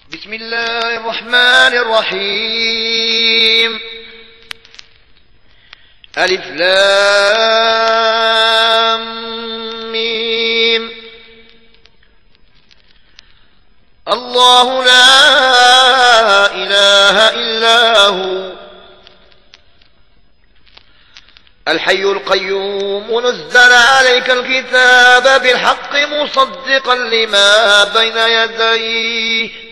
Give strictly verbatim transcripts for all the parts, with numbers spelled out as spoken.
بسم الله الرحمن الرحيم. ألف لام ميم. الله لا إله إلا هو الحي القيوم نزل عليك الكتاب بالحق مصدقا لما بين يديه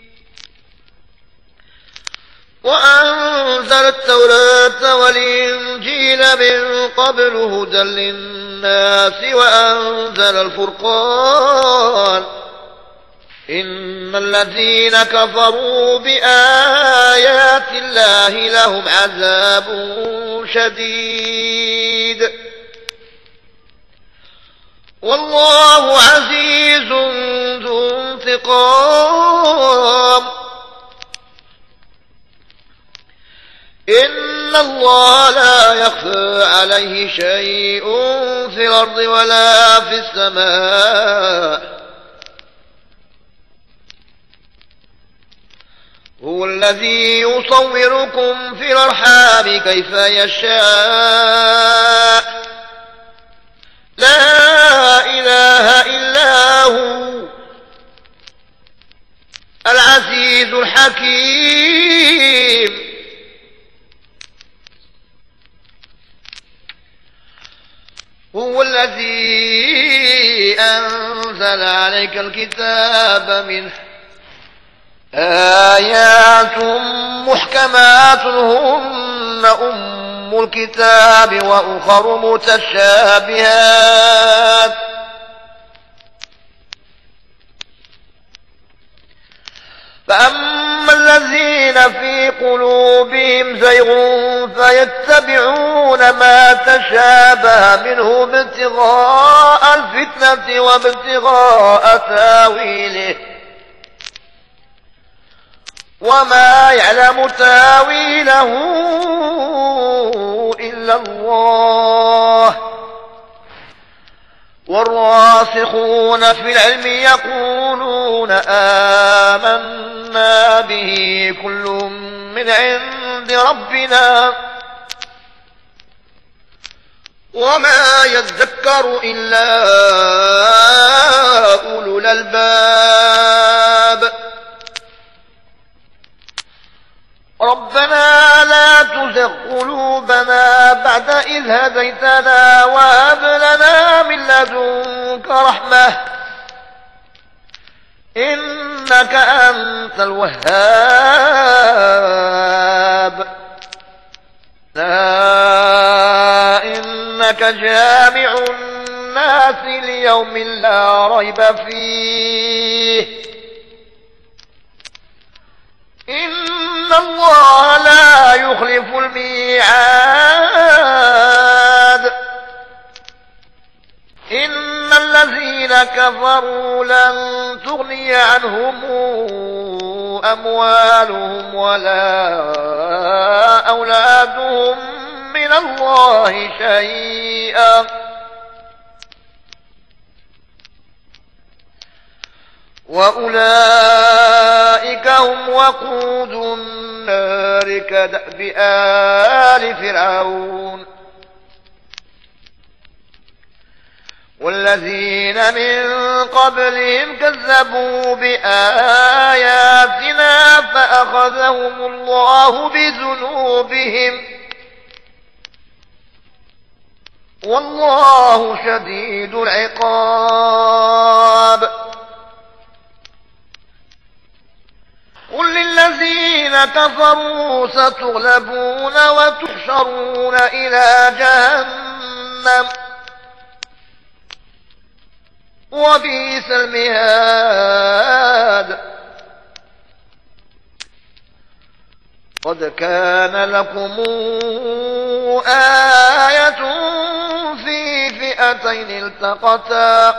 وأنزل التوراة والإنجيل من قبل هدى للناس وأنزل الفرقان إن الذين كفروا بآيات الله لهم عذاب شديد والله عزيز ذو انتقام. إن الله لا يخفى عليه شيء في الأرض ولا في السماء. هو الذي يصوركم في الأرحام كيف يشاء لا إله إلا هو العزيز الحكيم. هو الذي أنزل عليك الكتاب منه آيات محكمات هن أم الكتاب وأخر متشابهات فأما الذين في قلوبهم زيغ فيتبعون ما تشابه منه ابتغاء الفتنة وابتغاء تاويله وما يعلم تاويله إلا الله والراسخون في العلم يقولون آمنا به كل من عند ربنا وما يذكر إلا أولو الألباب. ربنا لا تزغ قلوبنا بعد إذ هديتنا وهب لنا من لدنك رحمة إنك أنت الوهاب. لا إنك جامع الناس ليوم لا ريب فيه إن الله لا يخلف الميعاد. إن الذين كفروا لن تغني عنهم أموالهم ولا أولادهم من الله شيئا وأولئك هم وقود النار كدأب آل فرعون والذين من قبلهم كذبوا بآياتنا فأخذهم الله بذنوبهم والله شديد العقاب. قل للذين كفروا ستغلبون وتحشرون إلى جهنم وبئس المهاد. قد كان لكم آية في فئتين التقتا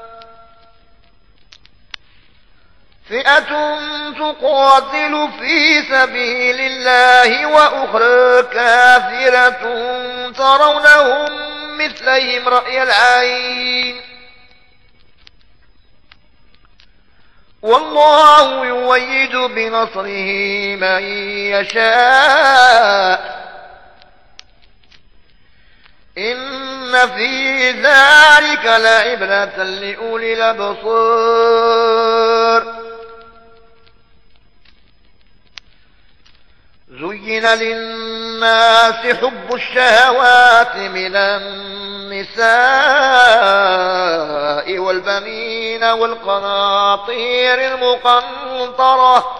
فئة تقاتل في سبيل الله وأخرى كافرة ترونهم مثلهم رأي العين والله يؤيد بنصره من يشاء إن في ذلك لعبرة لأولي الأبصار زين للناس حب الشهوات من النساء والبنين والقناطير المقنطرة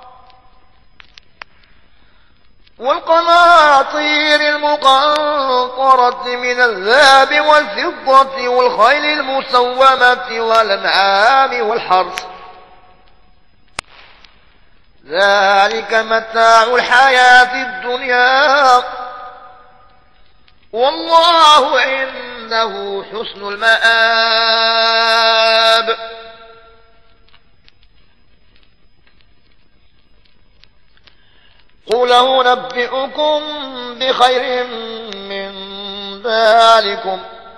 والقناطير المقنطرة من الذهب والفضة والخيل المسومة والأنعام والحرث ذلك متاع الحياة الدنيا والله عنده حسن المآب قل أنبئكم بخير من ذلكم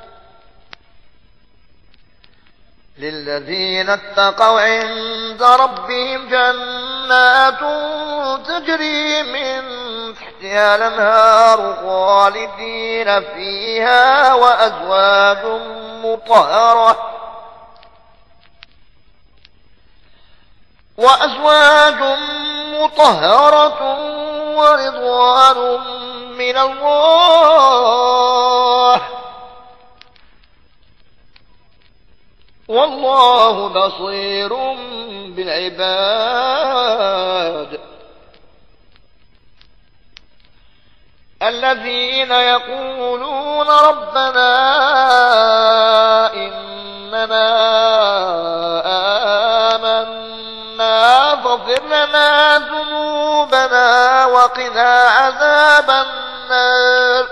للذين اتقوا عند ربهم جنات تجري من تحتها الأنهار خالدين فيها وأزواج مطهرة وأزواج مطهرة ورضوان من الله والله بصير بالعباد الذين يقولون ربنا إننا آمنا فاغفر لنا ذنوبنا وقنا عذاب النار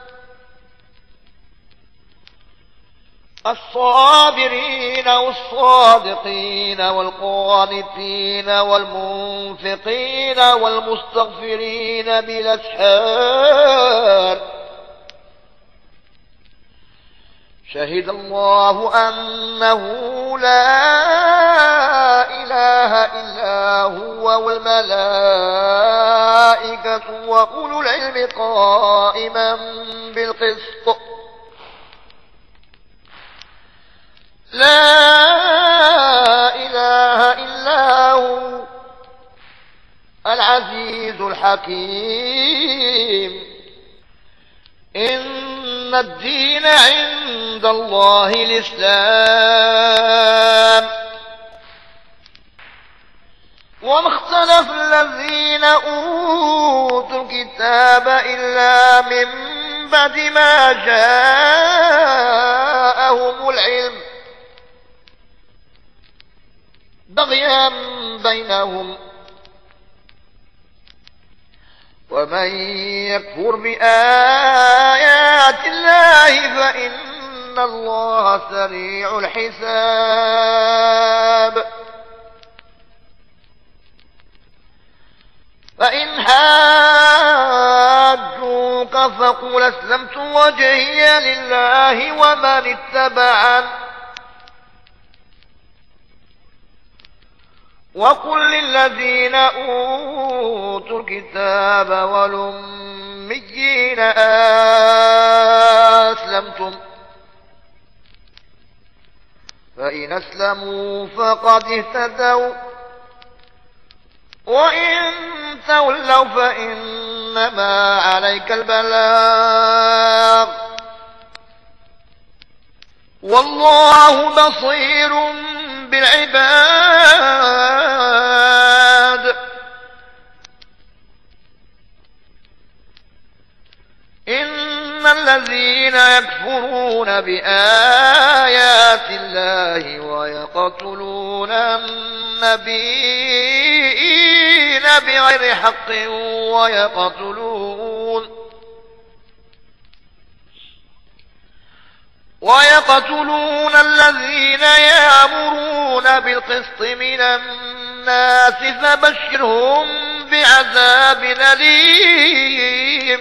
الصابرين والصادقين والقانتين والمنفقين والمستغفرين بالأسحار شهد الله أنه لا إله إلا هو والملائكة وأولو العلم قائما بالقسط لا إله إلا هو العزيز الحكيم إن الدين عند الله الإسلام وما اختلف الذين أوتوا الكتاب إلا من بعد ما جاءهم العلم بغيا بينهم ومن يكفر بآيات الله فإن الله سريع الحساب فإن حاجوك فقل أسلمت وجهي لله ومن اتبعن وقل للذين أوتوا الكتاب والأميين أسلمتم فإن أسلموا فقد اهتدوا وإن تولوا فإنما عليك البلاغ والله بصير بالعباد إن الذين يكفرون بآيات الله ويقتلون النبيين بغير حق ويقتلون ويقتلون الذين يأمرون بالقسط من الناس فبشرهم بعذاب أليم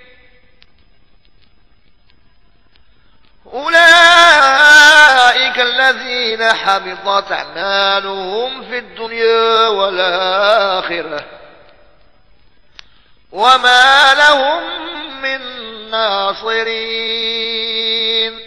أولئك الذين حبطت أعمالهم في الدنيا والآخرة وما لهم من ناصرين.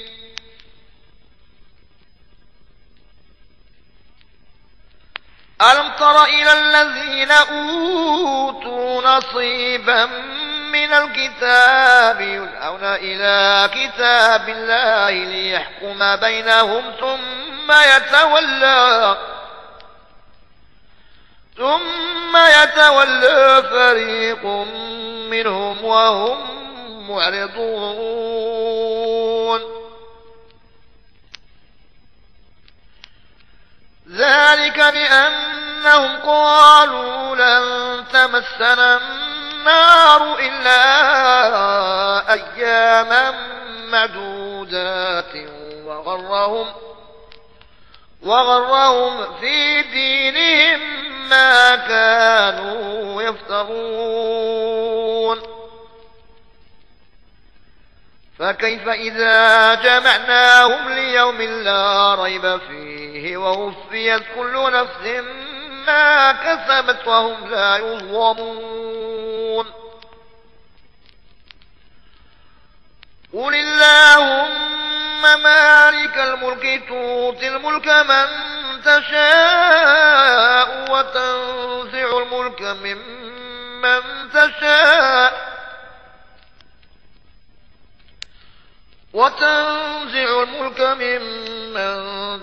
ألم تر إلى الذين أوتوا نصيبا من الكتاب يدعون إلى كتاب الله ليحكم بينهم ثم يتولى ثم يتولى فريق منهم وهم معرضون. ذلك بأنهم قالوا لن تمسنا النار إلا أياما معدودات وغرهم وغرهم في دينهم ما كانوا يفترون. فكيف إذا جمعناهم ليوم لا ريب فيه ووفيت كل نفس ما كسبت وهم لا يظلمون. قل اللهم مالك الملك تؤتي الملك من تشاء وتنزع الملك ممن تشاء وتنزع الملك ممن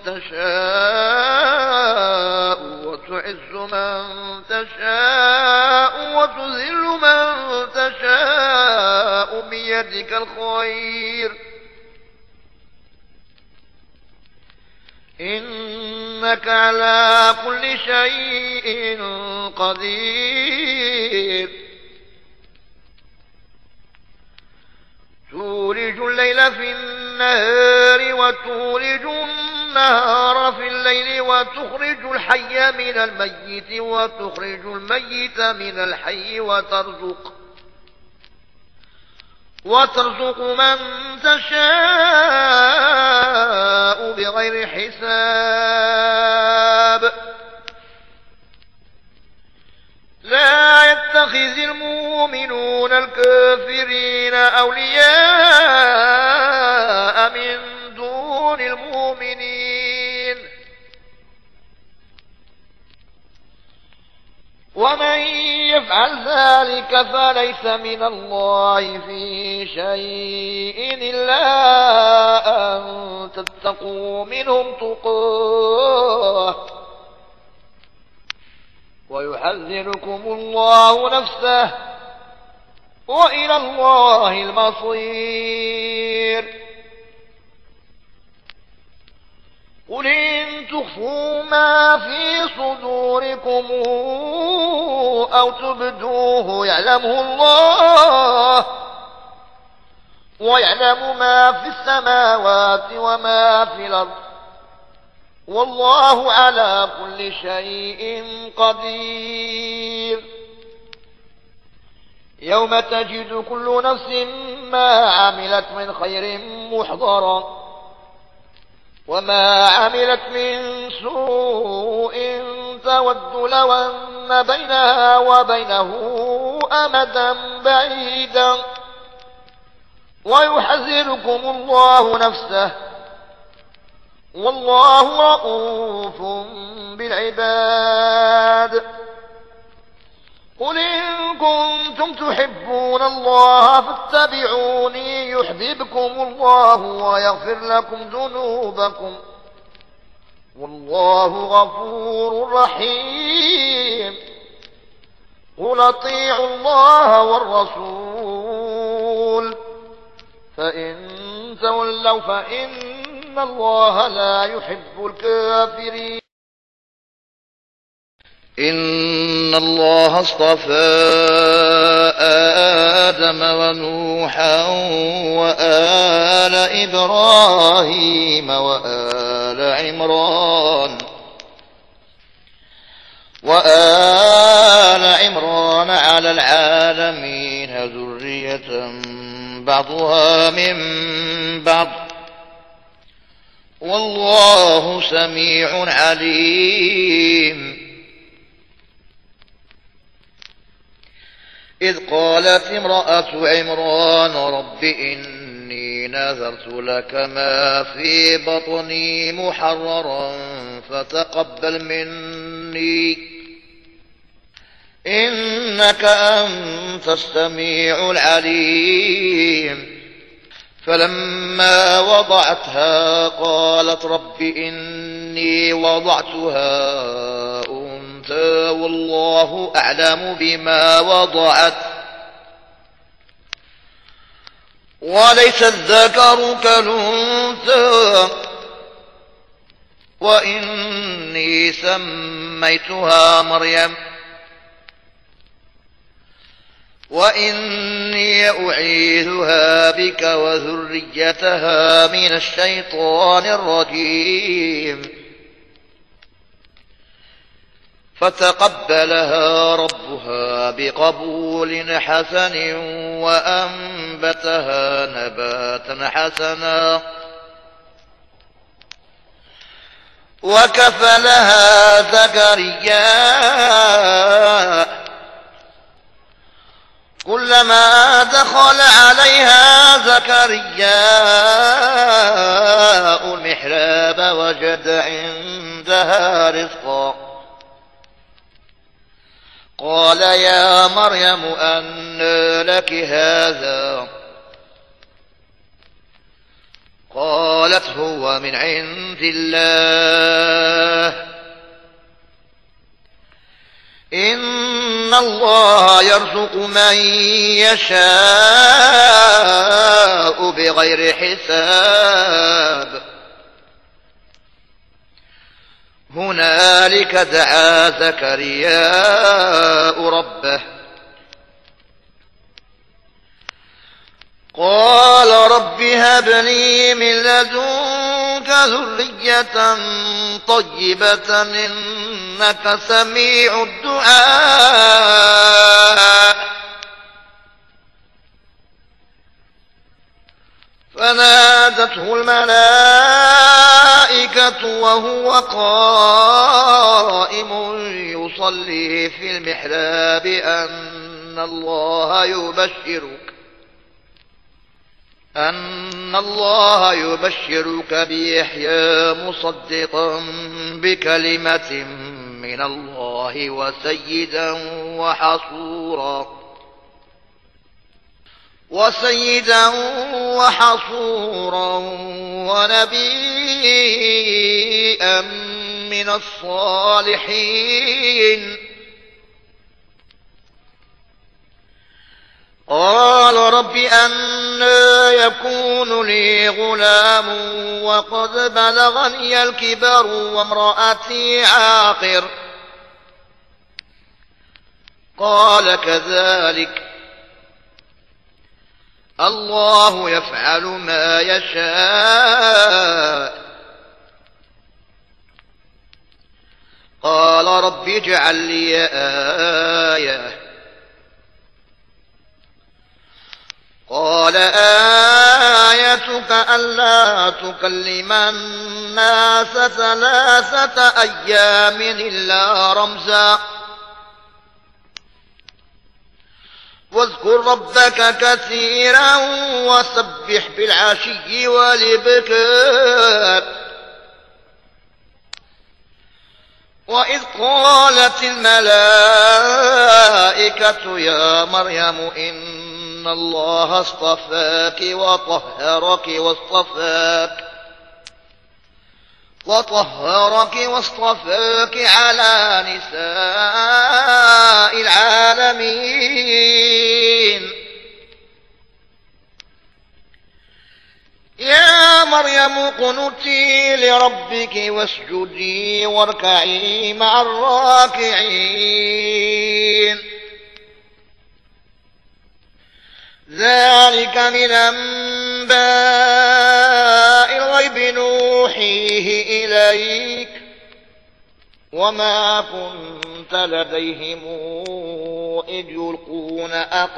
تشاء وتعز من تشاء وتذل من تشاء بيدك الخير إنك على كل شيء قدير. تولج الليل في النهار وتولج النهار في الليل وتخرج الحي من الميت وتخرج الميت من الحي وترزق وترزق من تشاء بغير حساب. لا يتخذ المؤمنون الكافرين أولياء من دون المؤمنين ومن يفعل ذلك فليس من الله في شيء إلا أن تتقوا منهم تقاه ويحذركم الله نفسه وإلى الله المصير. قل إن تخفوا ما في صدوركم أو تبدوه يعلمه الله ويعلم ما في السماوات وما في الأرض والله على كل شيء قدير. يوم تجد كل نفس ما عملت من خير محضرا وما عملت من سوء تود لو أن بينها وبينه أمدا بعيدا ويحذركم الله نفسه والله رؤوف بالعباد. قل إن كنتم تحبون الله فاتبعوني يحببكم الله ويغفر لكم ذنوبكم والله غفور رحيم. قل اطيعوا الله والرسول فإن تولوا فإن الله لا يحب الكافرين. إن الله اصطفى آدم ونوحا وآل إبراهيم وآل عمران وآل عمران على العالمين ذرية بعضها من بعض والله سميع عليم. إذ قالت امرأة عمران رب إني نذرت لك ما في بطني محررا فتقبل مني إنك أنت السميع العليم. فلما وضعتها قالت رب إني وضعتها أنثى والله أعلم بما وضعت وليس الذكر كالأنثى وإني سميتها مريم وإني أعيذها بك وذريتها من الشيطان الرجيم. فتقبلها ربها بقبول حسن وأنبتها نباتا حسنا وكفلها زكريا كلما دخل عليها زكرياء المحراب وجد عندها رزقا قال يا مريم أنى لك هذا قالت هو من عند الله إن الله يرزق من يشاء بغير حساب. هنالك دعا زكرياء ربه قال رب هب لي من لدنك ذرية طيبة إنك سميع الدعاء. فنادته الملائكة وهو قائم يصلي في المحراب أن الله يبشرك أن الله يبشرك بيحيى مصدقا بكلمة من الله وسيدا وحصورا وسيدا وحصورا ونبيا من الصالحين. قال رب أنى يكون لي غلام وقد بلغني الكبر وامرأتي عاقر قال كذلك الله يفعل ما يشاء. قال رب اجعل لي آية قال آيتك ألا تكلم الناس ثلاثة أيام إلا رمزا واذكر ربك كثيرا وسبح بالعشي والإبكار. وإذ قالت الملائكة يا مريم إن الله اصطفاك وطهرك واصطفاك وطهرك واصطفاك على نساء العالمين. يا مريم اقنتي لربك واسجدي واركعي مع الراكعين. ذلك من أنباء الغيب نوحيه إليك وما كنت لديهم إذ يلقون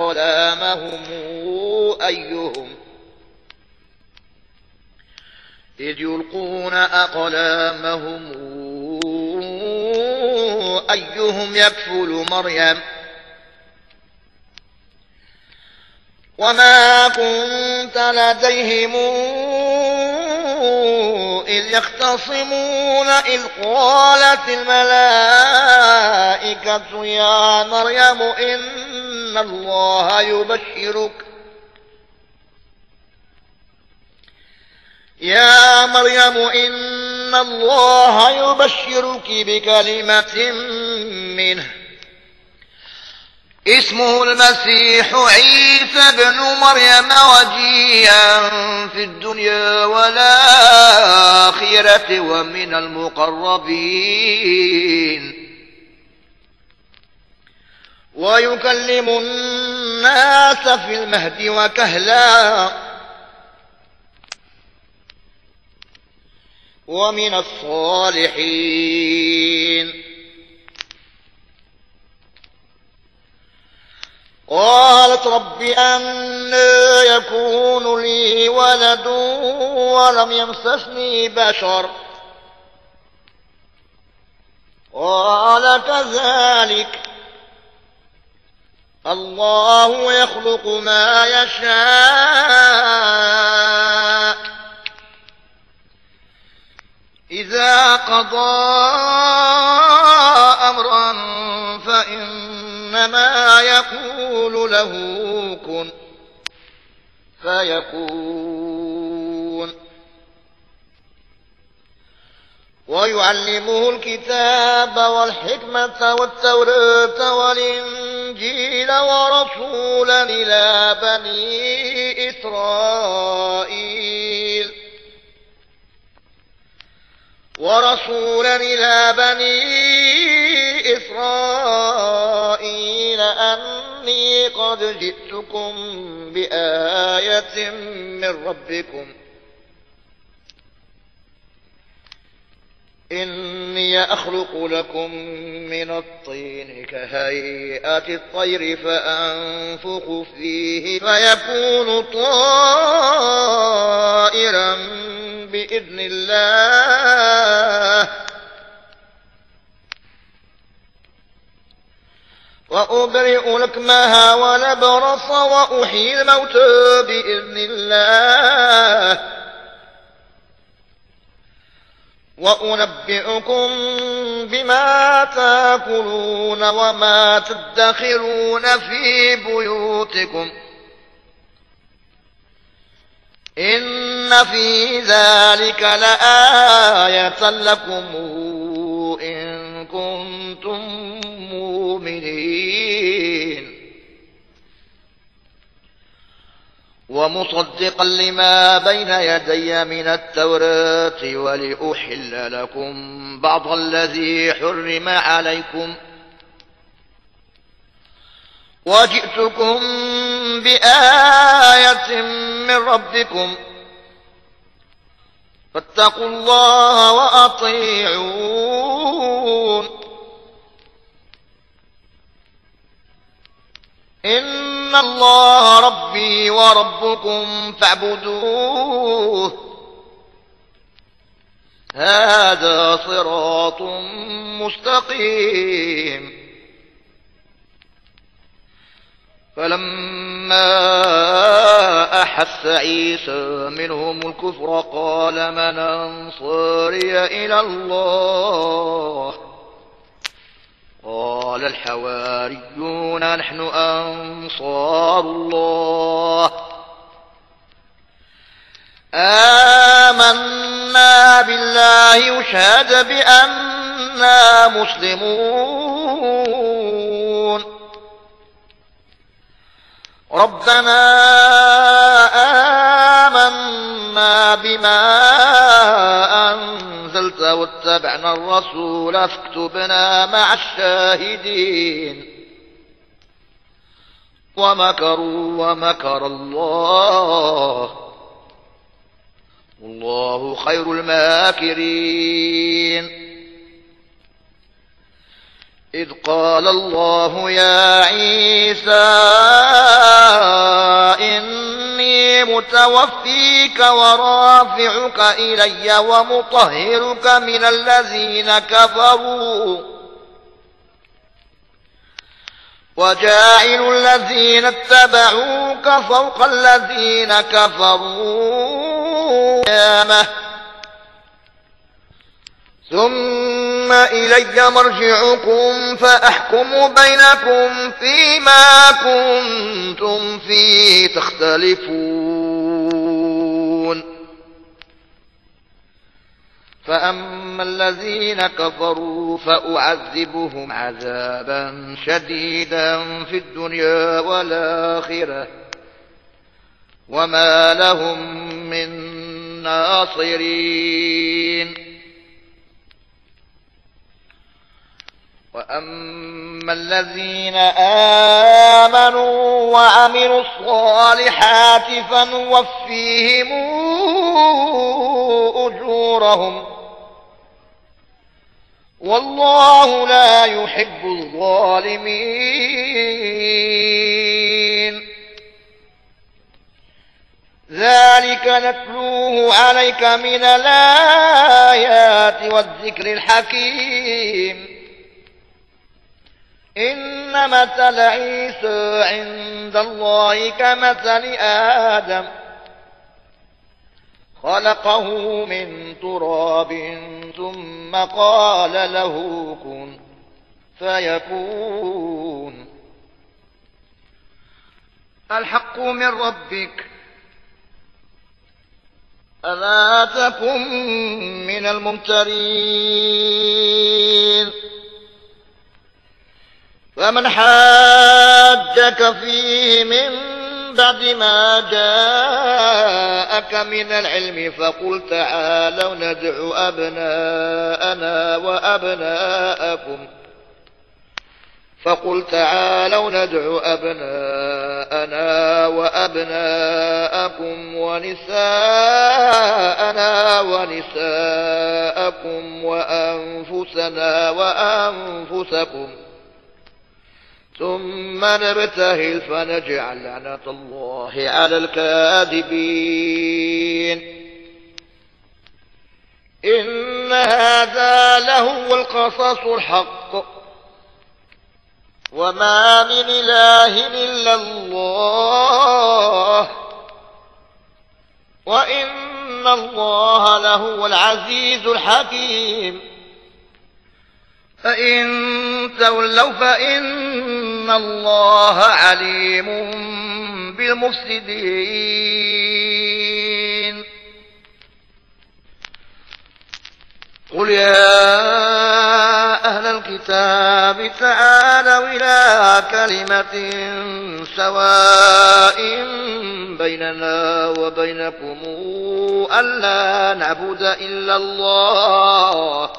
أقلامهم أيهم إذ يلقون أقلامهم أيهم يكفل مريم وما كنت لديهم إذ يختصمون إذ قالت الملائكة يا مريم إن الله يبشرك يا مريم إن الله يبشرك بكلمة منه اسمه المسيح عيسى ابن مريم وجيها في الدنيا والآخرة ومن المقربين ويكلم الناس في المهد وكهلا ومن الصالحين قالت رب أنى يكون لي ولد ولم يمسسني بشر قال كذلك الله يخلق ما يشاء إذا قضى أمرا فإنما يقول له كن فيكون ويعلمه الكتاب والحكمة والتوراة والإنجيل ورسولا إلى بني إسرائيل ورسولا إلى بني إسرائيل أني قد جئتكم بآية من ربكم إني أخلق لكم من الطين كهيئة الطير فأنفخ فيه فيكون طائرا بإذن الله وأبرئ الأكمه والأبرص وأحيي الموتى بإذن الله وأنبئكم بما تأكلون وما تدخرون في بيوتكم إن في ذلك لآية لكم إن كنتم مؤمنين ومصدقا لما بين يدي من التوراة ولأحل لكم بعض الذي حرم عليكم وجئتكم بآية من ربكم فاتقوا الله وأطيعون إن الله ربي وربكم فاعبدوه هذا صراط مستقيم فلما أحس عيسى منهم الكفر قال من أنصاري إلى الله قال الحواريون نحن أنصار الله آمنا بالله واشهد بأننا مسلمون ربنا آمنا بما أنزلت واتبعنا الرسول فاكتبنا مع الشاهدين ومكروا ومكر الله والله خير الماكرين إذ قال الله يا عيسى إني إني متوفيك ورافعك إلي ومطهرك من الذين كفروا وجاعل الذين اتبعوك فوق الذين كفروا قيامة ثم إلي مرجعكم فأحكم بينكم فيما كنتم فيه تختلفون فأما الذين كفروا فأعذبهم عذابا شديدا في الدنيا والآخرة وما لهم من ناصرين وأما الذين آمنوا وعملوا الصالحات فنوفيهم أجورهم والله لا يحب الظالمين ذلك نتلوه عليك من الآيات والذكر الحكيم إن مثل عيسى عند الله كمثل آدم خلقه من تراب ثم قال له كن فيكون الحق من ربك ألا تكن من الممترين فمن حاجك فيه من بعد ما جاءك من العلم فقل تعالوا ندعو أبناءنا وأبناءكم فقل تعالوا ندعو أبناءنا وأبناءكم ونساءنا ونساءكم وأنفسنا وأنفسكم ثم نبتهل فنجعل لعنة الله على الكاذبين إن هذا لهو القصص الحق وما من إله إلا الله وإن الله لهو العزيز الحكيم فإن تولوا فإن الله عليم بالمفسدين قل يا أهل الكتاب تعالوا إلى كلمة سواء بيننا وبينكم ألا نعبد إلا الله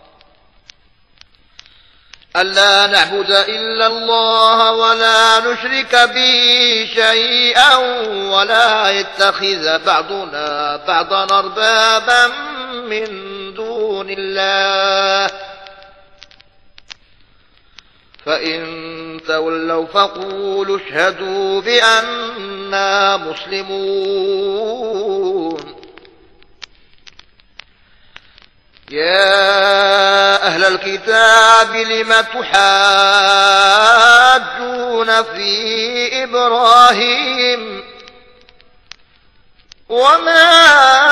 ألا نعبد إلا الله ولا نشرك به شيئا ولا يتخذ بعضنا بعضا أربابا من دون الله فإن تولوا فقولوا اشهدوا بأننا مسلمون يا أهل الكتاب لم تحاجون في إبراهيم وما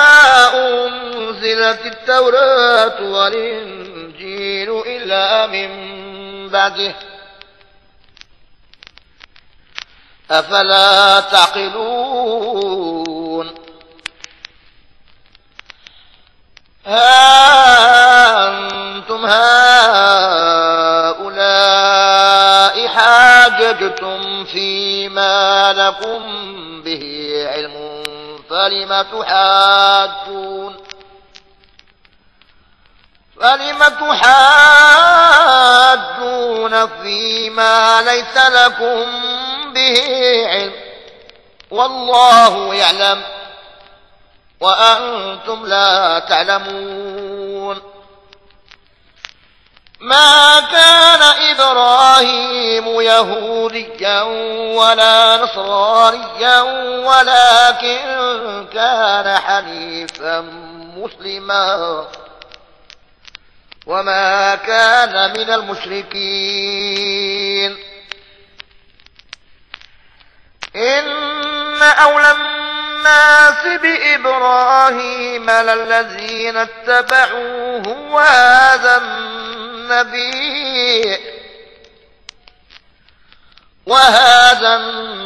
أنزلت التوراة والإنجيل إلا من بعده أفلا تعقلون ها أنتم هؤلاء حاججتم فيما لكم به علم فلم تحاجون فلم تحاجون فيما ليس لكم به علم والله يعلم وأنتم لا تعلمون ما كان إبراهيم يهوديا ولا نصرانيا ولكن كان حنيفا مسلما وما كان من المشركين إن أولى الناس بإبراهيم للذين اتبعوه وهذا النبي وهذا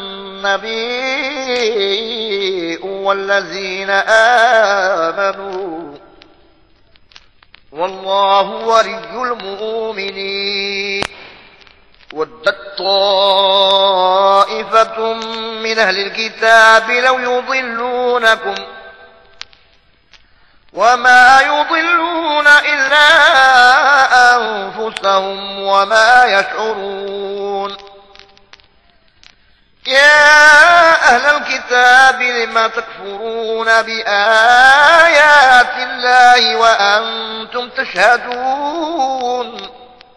النبي والذين آمنوا والله ولي المؤمنين ودت طائفة من أهل الكتاب لو يضلونكم وما يضلون إلا أنفسهم وما يشعرون يا أهل الكتاب لم تكفرون بآيات الله وأنتم تشهدون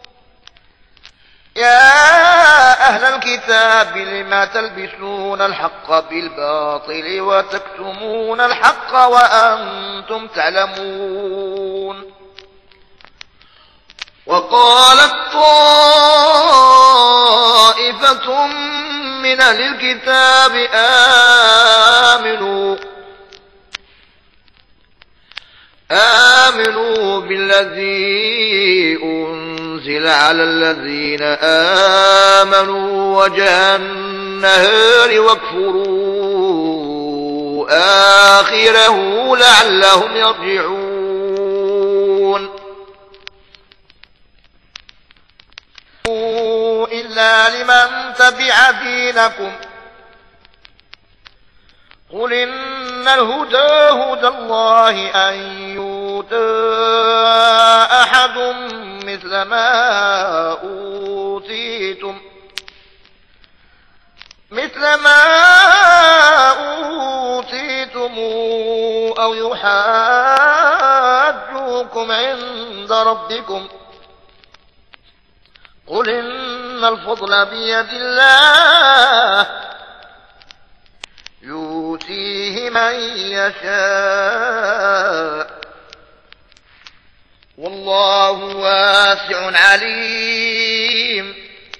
يا أهل الكتاب لم تلبسون الحق بالباطل وتكتمون الحق وأنتم تعلمون وقالت طائفة من أهل الكتاب آمنوا آمنوا بالذي أنزل على الذين آمنوا وجه النهار واكفروا آخره لعلهم يرجعون إلا لمن تبع دينكم قل إن الهدى هدى الله أن يؤتى أحد مثل ما أوتيتم مثل ما أوتيتم أو يحاجوكم عند ربكم قل إن الفضل بيد الله يؤتيه من يشاء والله واسع عليم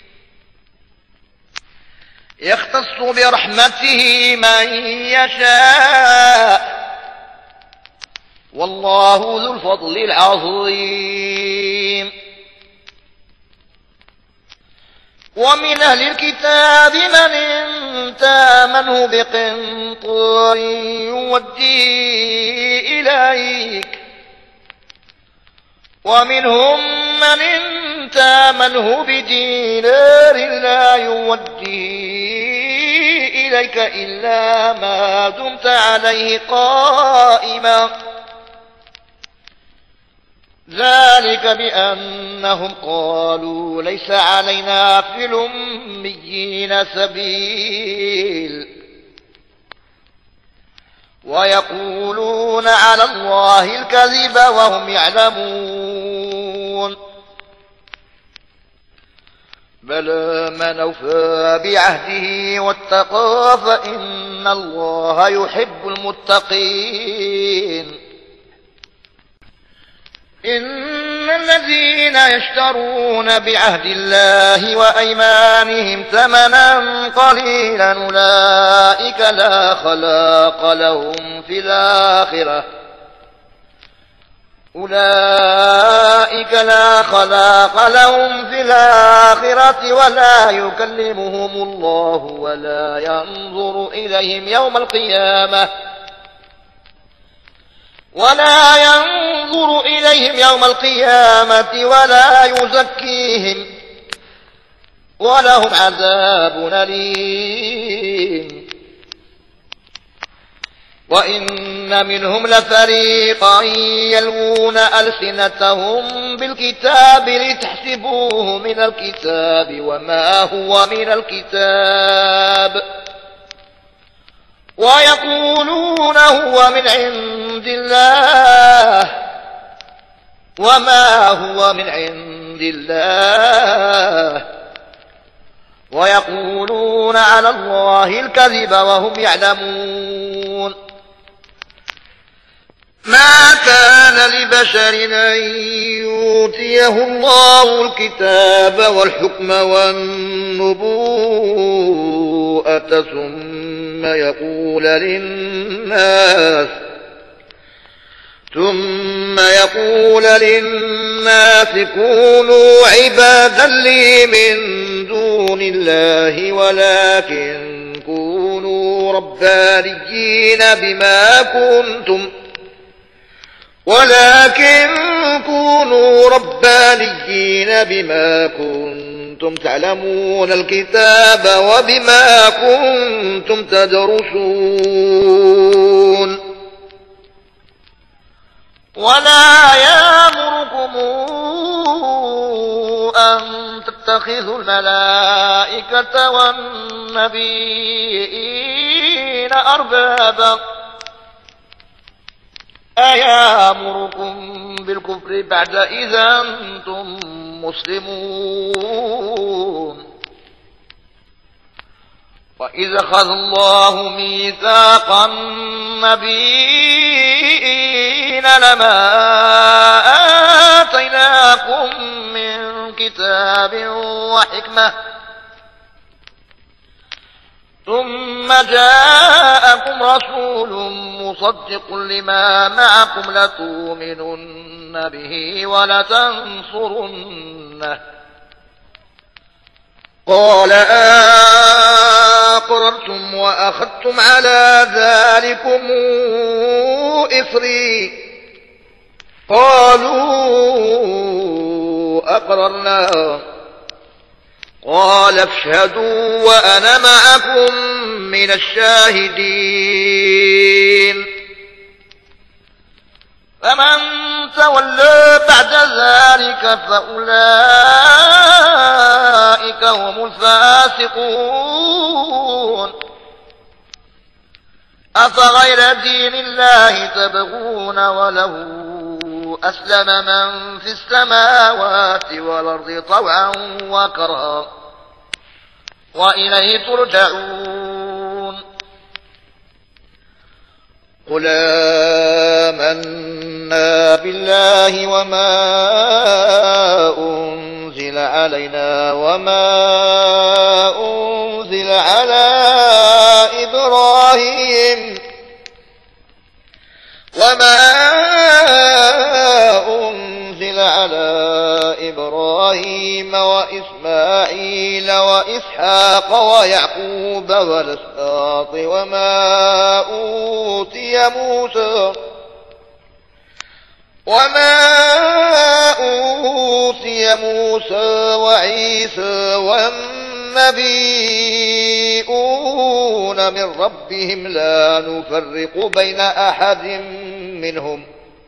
يختص برحمته من يشاء والله ذو الفضل العظيم ومن أهل الكتاب من إن تامنه بقنطار يوديه إليك ومنهم من إن تامنه بدينار لا يوديه إليك إلا ما دمت عليه قائما ذلك بأنهم قالوا ليس علينا في الأميين سبيل ويقولون على الله الكذب وهم يعلمون بلى من أوفى بعهده واتقى فإن الله يحب المتقين إن الذين يشترون بعهد الله وأيمانهم ثمنا قليلا أولئك لا خلاق لهم في الآخرة أولئك لا خلاق لهم في الآخرة ولا يكلمهم الله ولا ينظر إليهم يوم القيامة ولا ينظر إليهم يوم القيامة ولا يزكيهم ولهم عذاب أليم وإن منهم لفريقا يلوون ألسنتهم بالكتاب لتحسبوه من الكتاب وما هو من الكتاب ويقولون هو من عند الله وما هو من عند عند الله ويقولون على الله الكذب وهم يعلمون. ما كان لبشر أن يؤتيه الله الكتاب والحكم والنبوءة ثم يقول للناس ثم يقول للناس كونوا عبادا لي من دون الله ولكن كونوا ربانيين بما كنتم ولكن كونوا ربانيين بما كنتم تعلمون الكتاب وبما كنتم تدرسون. ولا يأمركم أن تتخذوا الملائكة والنبيين أربابا أيأمركم بالكفر بعد إذا أنتم مسلمون. وإذ أخذ الله ميثاق النبيين لما آتيناكم من كتاب وحكمة ثم جاءكم رسول مصدق لما معكم لتؤمنن به ولتنصرنه قال أقررتم وأخذتم على ذلكم إصري قالوا أقررنا قال اشهدوا وأنا معكم من الشاهدين. فمن تولى بعد ذلك فأولئك هم الفاسقون. أفغير دين الله تبغون وله أسلم من في السماوات والأرض طوعا وكرها وإليه ترجعون. قل آمنا بالله وما أنزل علينا وما أنزل على إبراهيم وما أنزل على إبراهيم وإسماعيل وإسحاق ويعقوب والأسباط وما أوتي موسى وما أوتي موسى وعيسى والنبيون من ربهم لا نفرق بين أحد منهم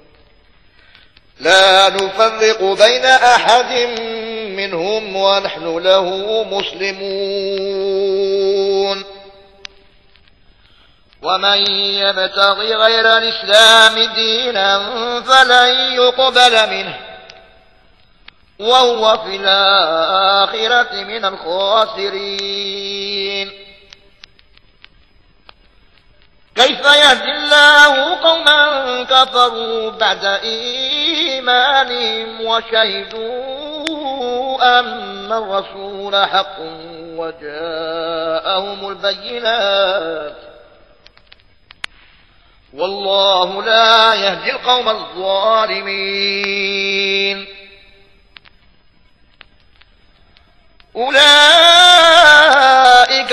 لا نفرق بين أحد منهم ونحن له مسلمون. ومن يبتغي غير الإسلام دينا فلن يقبل منه وهو في الآخرة من الخاسرين. كيف يهدي الله قوما كفروا بعد إيمانهم وشهدوا أن الرسول حق وجاءهم البينات والله لا يهدي القوم الظالمين. أولئك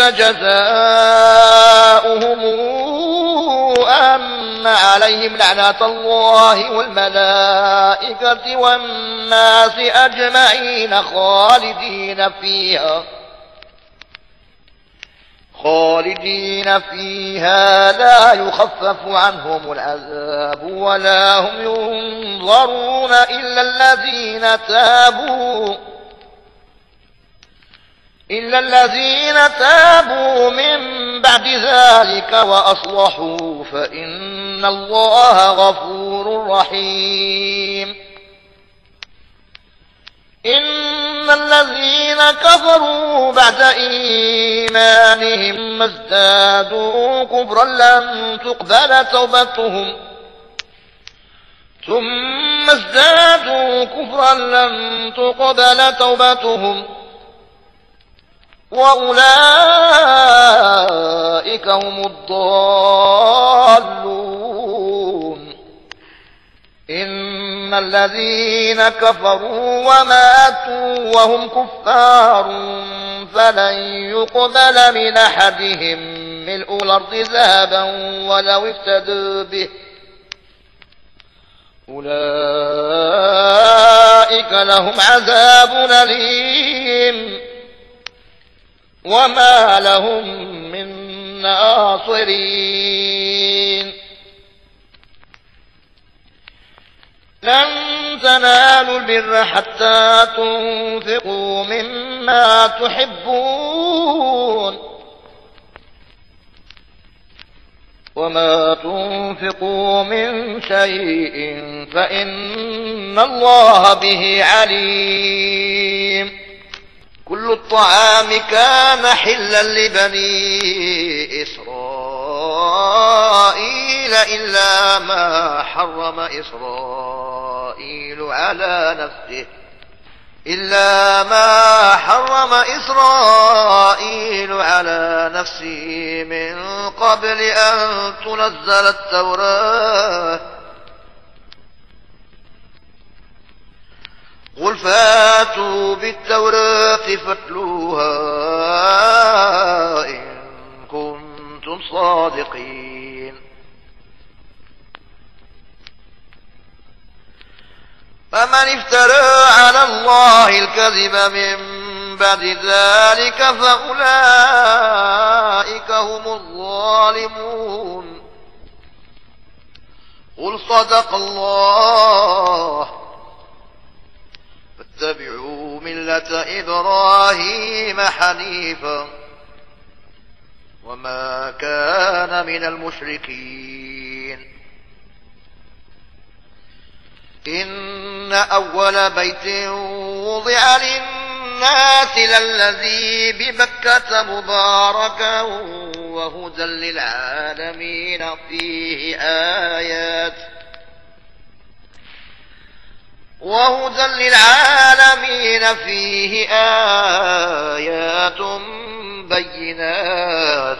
جزاؤهم أن عليهم لعنة الله والملائكة والناس أجمعين خالدين فيها خالدين فيها لا يخفف عنهم العذاب ولا هم ينظرون إلا الذين تابوا إلا الذين تابوا من بعد ذلك وأصلحوا فإن الله غفور رحيم. إن الذين كفروا بعد إيمانهم ازدادوا كفرا لن تقبل توبتهم ثم ازدادوا كفرا لن تقبل توبتهم وأولئك هم الضالون. إن الذين كفروا وماتوا وهم كفار فلن يقبل من أحدهم ملء الأرض ذهبا ولو افتدوا به أولئك لهم عذاب أليم وما لهم من ناصرين. لن تنالوا البر حتى تنفقوا مما تحبون وما تنفقوا من شيء فإن الله به عليم. كل الطعام كان حلا لبني إسرائيل إلا ما حرم إسرائيل على نفسه إلا ما حرم إسرائيل على نفسه من قبل أن تنزل التوراة قل فاتوا بالتوراة فاتلوها إن كنتم صادقين. فمن افترى على الله الكذب من بعد ذلك فأولئك هم الظالمون. قل صدق الله فاتبعوا ملة إبراهيم حنيفا وما كان من المشركين. إن أول بيت وضع للناس للذي بمكة مباركا وهدى للعالمين فيه آيات وهدى للعالمين فيه آيات بينات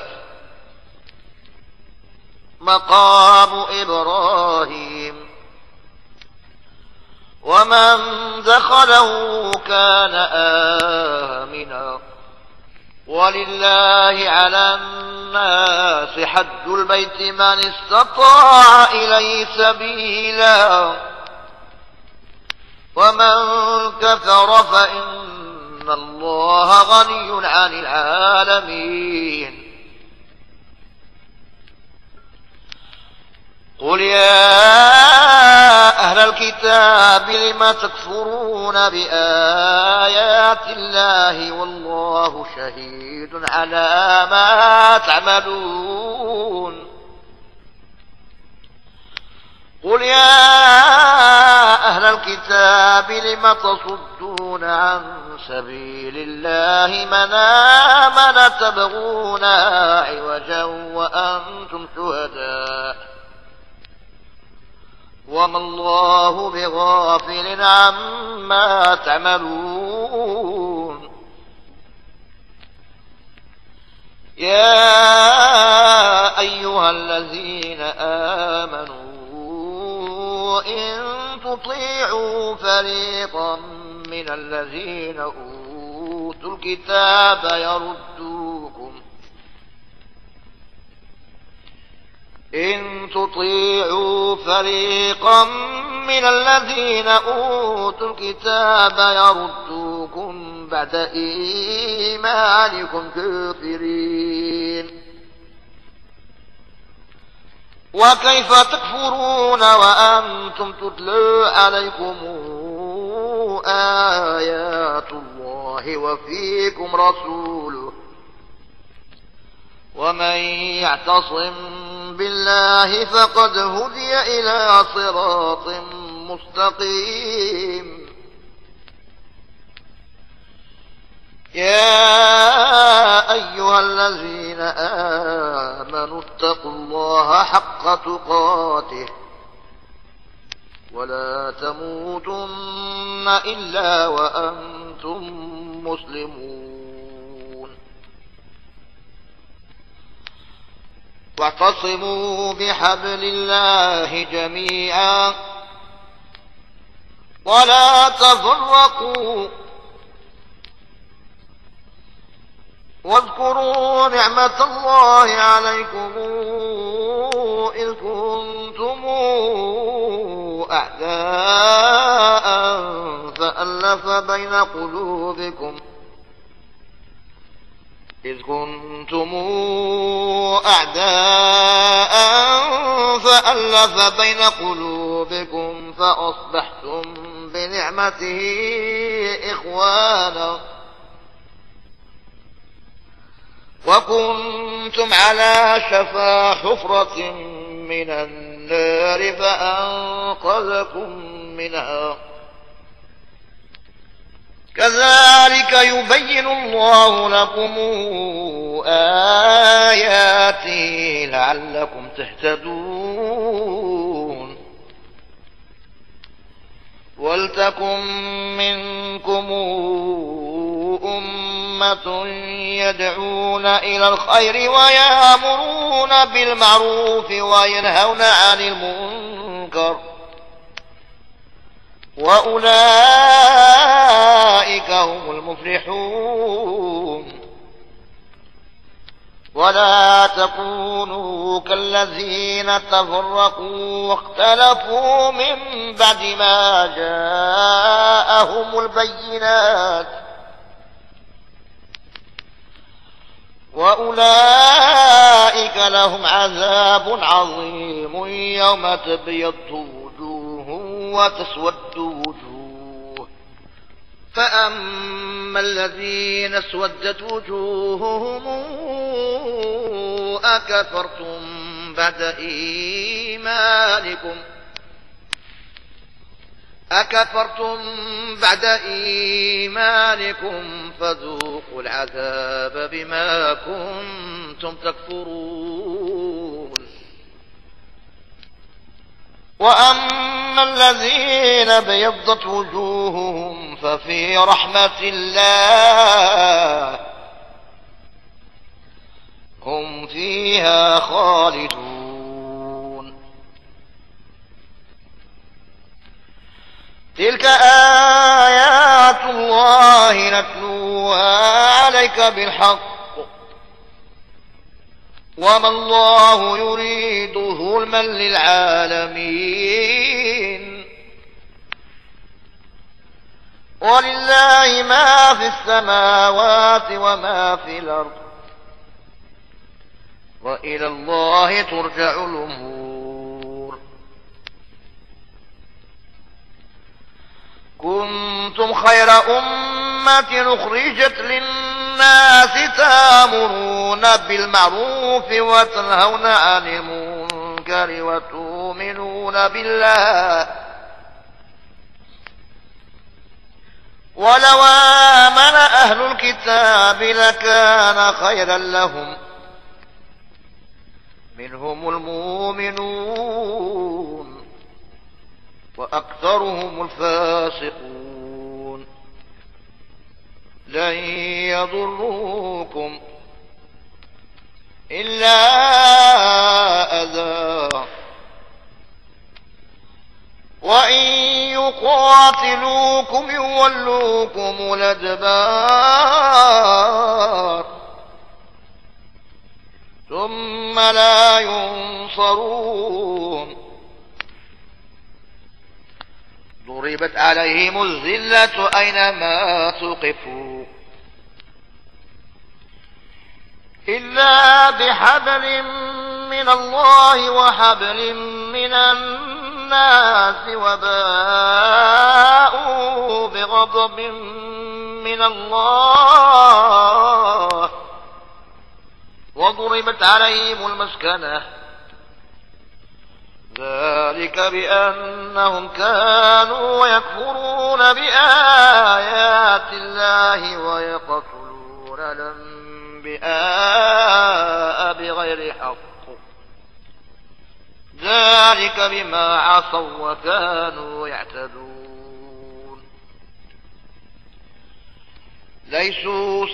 مقام إبراهيم ومن دخله كان آمنا ولله على الناس حج البيت من استطاع إليه سبيلا ومن كفر فإن الله غني عن العالمين. قل يا أهل الكتاب لم تكفرون بآيات الله والله شهيد على ما تعملون. قل يا أهل الكتاب لم تصدون عن سبيل الله من آمن تبغونها عوجا وأنتم شهداء وما الله بغافل عما تعملون. يا أيها الذين آمنوا إن تطيعوا فريقا من الذين أوتوا الكتاب يردوكم إن تطيعوا فريقا من الذين أوتوا الكتاب يردوكم بعد إيمانكم كافرين. وكيف تكفرون وأنتم تتلى عليكم آيات الله وفيكم رسوله ومن يعتصم بالله فقد هدي إلى صراط مستقيم. يا أيها الذين آمنوا اتقوا الله حق تقاته ولا تموتن إلا وأنتم مسلمون واعتصموا بحبل الله جميعا ولا تفرقوا واذكروا نعمة الله عليكم إذ كنتم أعداء فألف بين قلوبكم إذ كنتم أعداء فألف بين قلوبكم فأصبحتم بنعمته إخوانا وكنتم على شفا حفرة من النار فأنقذكم منها كذلك يبين الله لكم آياته لعلكم تهتدون ولتكن منكم أمة يدعون إلى الخير ويأمرون بالمعروف وينهون عن المنكر وأولئك هم المفلحون ولا تكونوا كالذين تفرقوا واختلفوا من بعد ما جاءهم البينات وأولئك لهم عذاب عظيم يوم تبيض وجوه وتسود وجوه فأما الذين اسودت وجوههم أكفرتم بعد إيمانكم أكفرتم بعد إيمانكم فذوقوا العذاب بما كنتم تكفرون وأما الذين بيضت وجوههم ففي رحمة الله هم فيها خالدون تلك آيات الله نتلوها عليك بالحق وما الله يريد ظلما للعالمين ولله ما في السماوات وما في الأرض وإلى الله ترجع الأمور كنتم خير أمة أخرجت للناس تأمرون بالمعروف وتنهون عن المنكر وتؤمنون بالله ولو آمن أهل الكتاب لكان خيرا لهم منهم المؤمنون وأكثرهم الفاسقون لن يضروكم إلا أذى وإن يقاتلوكم يولوكم الأدبار ثم لا ينصرون ضربت عليهم الذلة أينما ثقفوا إلا بحبل من الله وحبل من الناس وباءوا بغضب من الله وضربت عليهم المسكنة ذلك بأنهم كانوا يكفرون بآيات الله ويقتلون يقتلون الأنبياء بغير حق ذلك بما عصوا وكانوا يعتدون ليسوا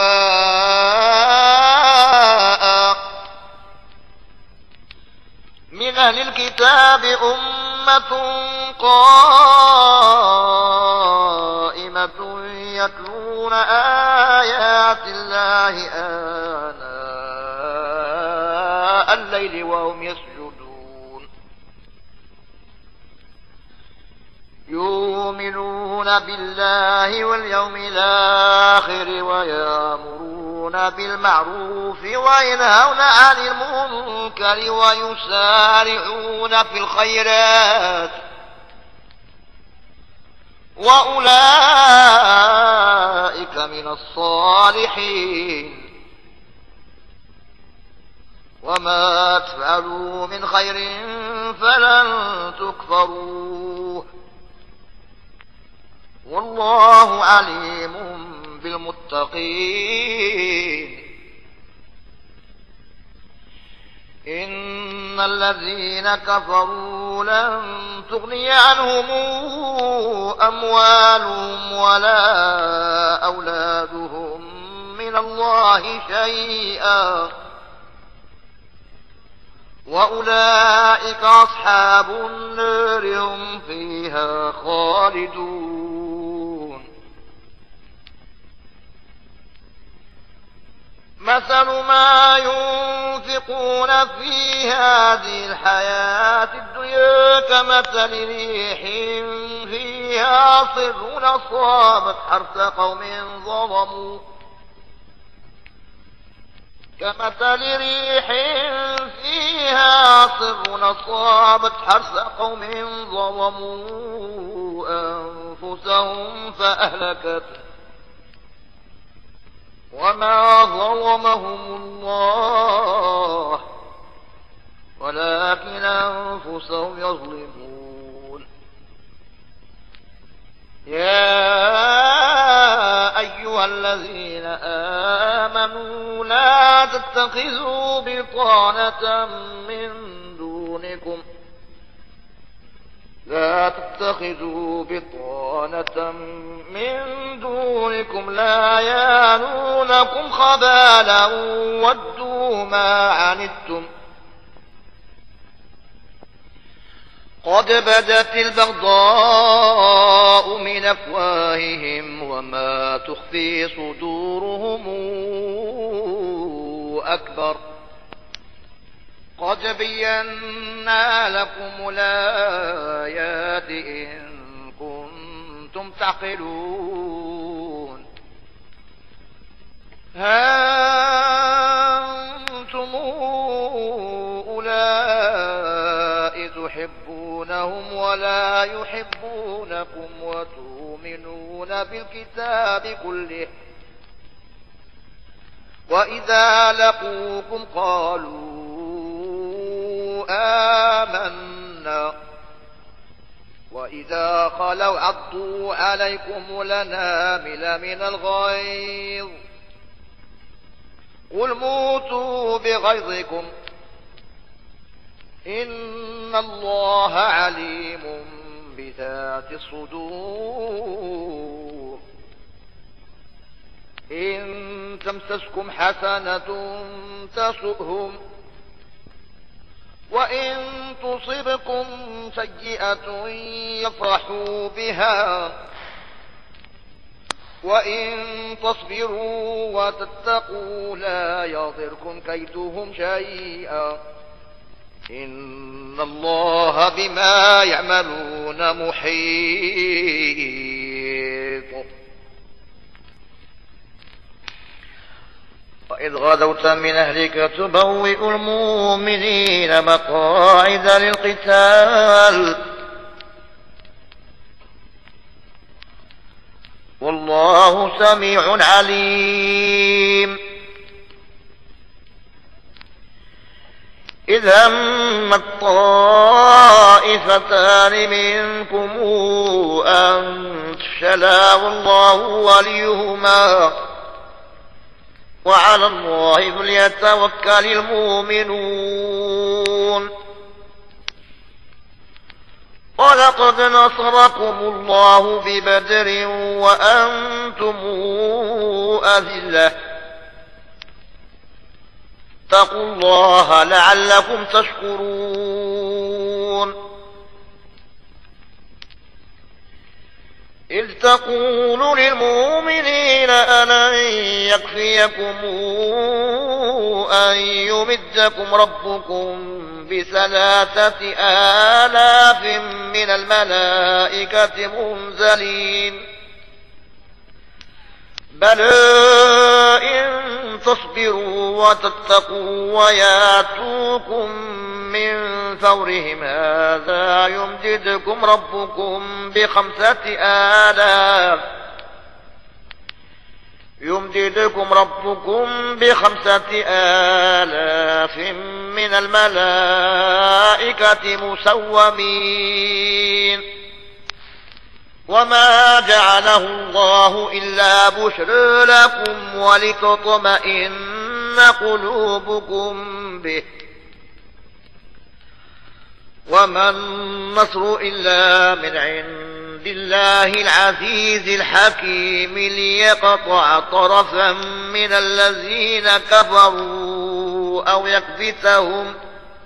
سواء من أهل الكتاب أمة قائمة يتلون آيات الله آناء الليل وهم يسجدون يؤمنون بالله واليوم الآخر ويأمرون بالمعروف وينهون عن المنكر ويسارعون في الخيرات وأولئك من الصالحين وما تفعلوا من خير فلن تكفروه والله عليم بالمتقين إن الذين كفروا لن تغني عنهم أموالهم ولا أولادهم من الله شيئا وأولئك أصحاب النار هم فيها خالدون مثل ما ينفقون في هذه الحياة الدنيا كمثل ريح فيها صر أصابت حرث قوم ظلموا كمثل ريح فيها صر أصابت حرث قوم ظلموا أنفسهم فأهلكته وما ظلمهم الله ولكن أنفسهم يظلمون يا أيها الذين آمنوا لا تتخذوا بطانة من دونكم لا تتخذوا بطانة من دونكم لا يالونكم خبالا ودوا ما عنتم قد بدت البغضاء من أفواههم وما تخفي صدورهم أكبر قد بينا لكم الآيات إن كنتم تعقلون ها أنتم أولئك تحبونهم ولا يحبونكم وتؤمنون بالكتاب كله وإذا لقوكم قالوا آمنا وإذا خلوا عضوا عليكم الأنامل من الغيظ قل موتوا بغيظكم إن الله عليم بذات الصدور إن تمسسكم حسنة تسؤهم وإن تصبكم سيئة يفرحوا بها وإن تصبروا وتتقوا لا يضركم كيدهم شيئا إن الله بما يعملون محيط وإذ غدوت من أهلك تبوئ المؤمنين مقاعد للقتال والله سميع عليم إذ هم الطائفتان منكم أن تفشلا والله وليهما وعلى الله فليتوكل المؤمنون. ولقد نصركم الله ببدر وأنتم أذلة فاتقوا الله لعلكم تشكرون. إذ تقول للمؤمنين ألن يكفيكم أن يمدكم ربكم بثلاثة آلاف من الملائكة منزلين بلى إن تصبروا وتتقوا وياتوكم من فورهم هذا يمددكم ربكم بخمسة آلاف يمددكم ربكم بخمسة آلاف من الملائكة مسومين. وما جعله الله إلا بشرى لكم ولتطمئن قلوبكم به وما النصر إلا من عند الله العزيز الحكيم ليقطع طرفا من الذين كفروا أو يكبتهم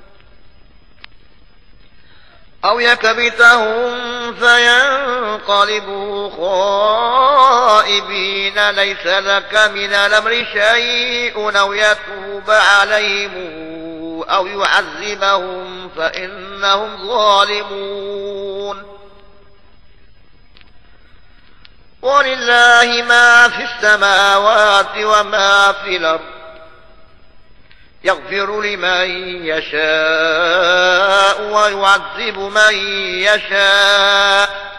أو يكبتهم فينقلبوا خائبين ليس لك من الأمر شيء أو يتوب عليهم أو يعذبهم فإنهم ظالمون. ولله ما في السماوات وما في الأرض يغفر لمن يشاء ويعذب من يشاء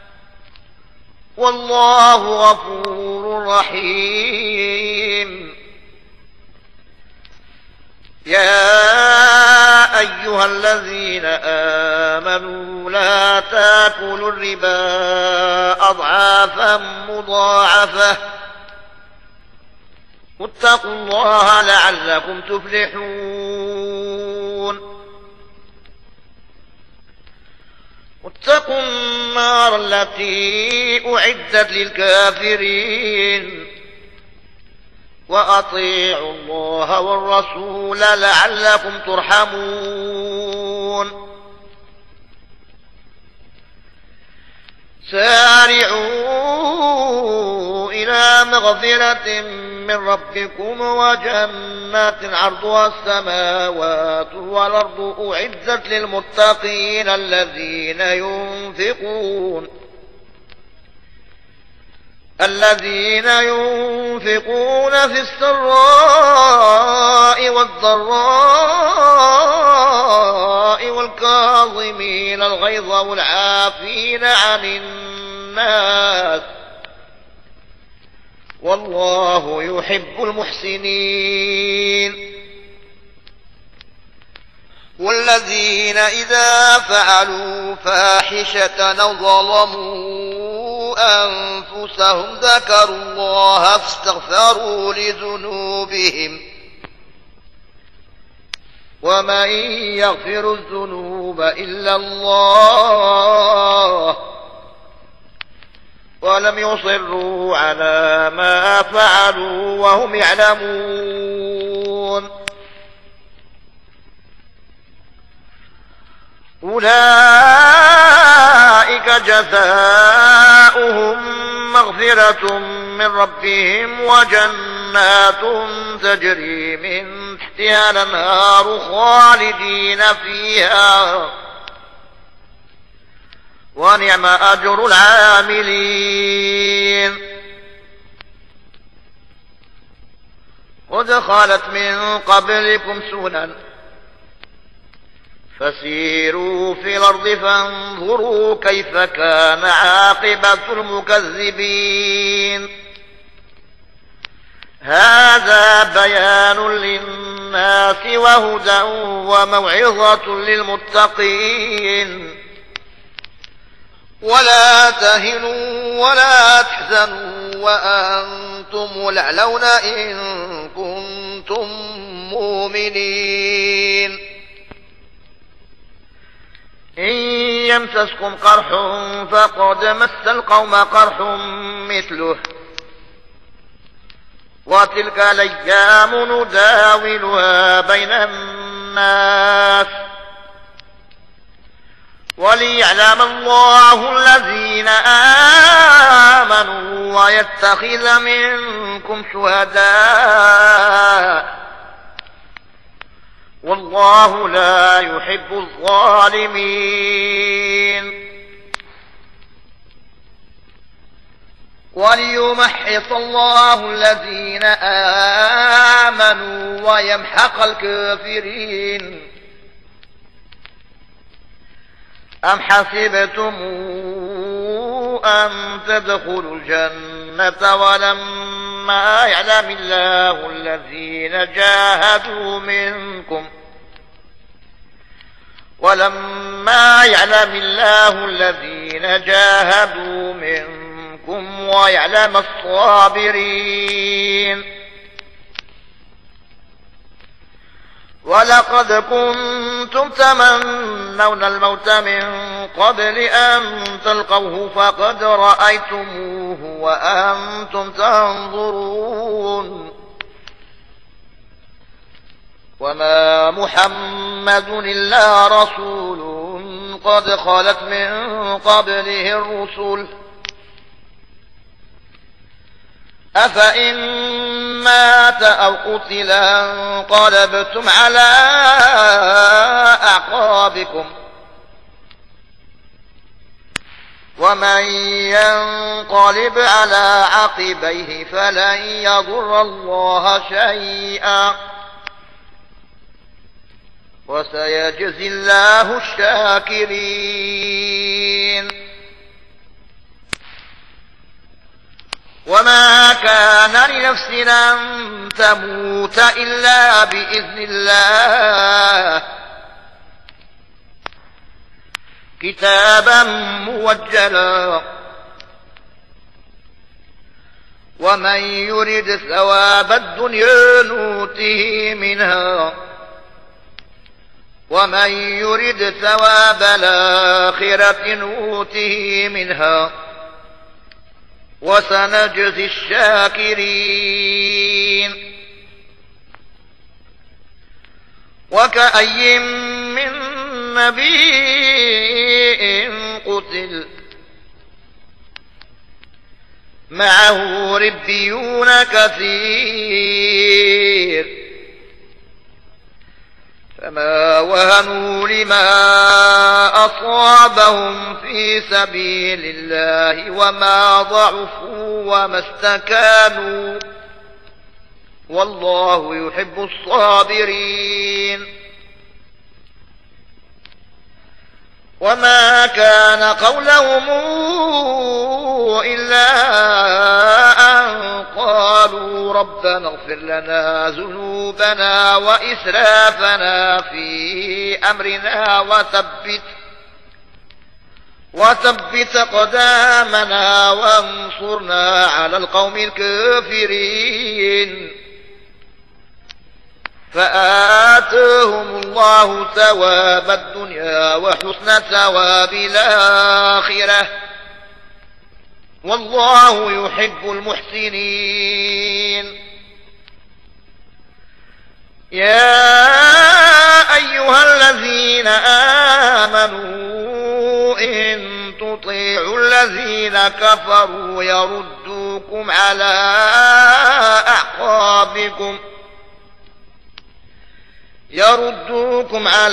والله غفور رحيم. يا أيها الذين آمنوا لا تأكلوا الربا أضعافا مضاعفة واتقوا الله لعلكم تفلحون. واتقوا النار التي أعدت للكافرين وأطيعوا الله والرسول لعلكم ترحمون. سارعوا إلى مغفرة من ربكم وجنات عرضها السماوات والأرض أعدت للمتقين الذين ينفقون الذين ينفقون في السراء والضراء والكاظمين الغيظ والعافين عن الناس والله يحب المحسنين. والذين إذا فعلوا فاحشة أو ظلموا أنفسهم ذكروا الله فاستغفروا لذنوبهم ومن يغفر الذنوب إلا الله ولم يصروا على ما فعلوا وهم يعلمون. أولئك جزاؤهم مغفرة من ربهم وجنات تجري من تحتها الأنهار خالدين فيها ونعم أجر العاملين. قد خلت من قبلكم سنن فسيروا في الأرض فانظروا كيف كان عاقبة المكذبين. هذا بيان للناس وهدى وموعظة للمتقين. ولا تهنوا ولا تحزنوا وأنتم الأعلون إن المؤمنين. إن يمسسكم قرح فقد مس القوم قرح مثله وتلك الأيام نداولها بين الناس وليعلم الله الذين آمنوا ويتخذ منكم شهداء والله لا يحب الظالمين. وليمحص الله الذين آمنوا ويمحق الكافرين. أم حسبتم أن تدخلوا الجنة ولما يعلم الله الذين جاهدوا منكم ولما يعلم الله الذين جاهدوا منكم ويعلم الصابرين. ولقد كنتم تمنون الموت من قبل أن تلقوه فقد رأيتموه وأنتم تنظرون. وما محمد إلا رسول قد خلت من قبله الرسل أفإن مات أو قتلا انقلبتم على أعقابكم ومن ينقلب على عقبيه فلن يضر الله شيئا وسيجزي الله الشاكرين. وما كان لنفس أن تموت إلا بإذن الله كتابا موجلا ومن يرد ثواب الدنيا نوته منها ومن يرد ثواب الآخرة نوته منها وسنجزي الشاكرين. وكأي من نبي قتل معه ربيون كثير فما وهنوا لما أصابهم في سبيل الله وما ضعفوا وما استكانوا والله يحب الصابرين. وما كان قولهم إلا أن قالوا ربنا اغفر لنا ذنوبنا وإسرافنا في أمرنا وثبت وثبت قدامنا وانصرنا على القوم الكافرين. فآتاهم الله ثواب الدنيا وحسن ثواب الآخرة والله يحب المحسنين. يا أيها الذين آمنوا إن تطيعوا الذين كفروا يردوكم على أعقابكم يردوكم على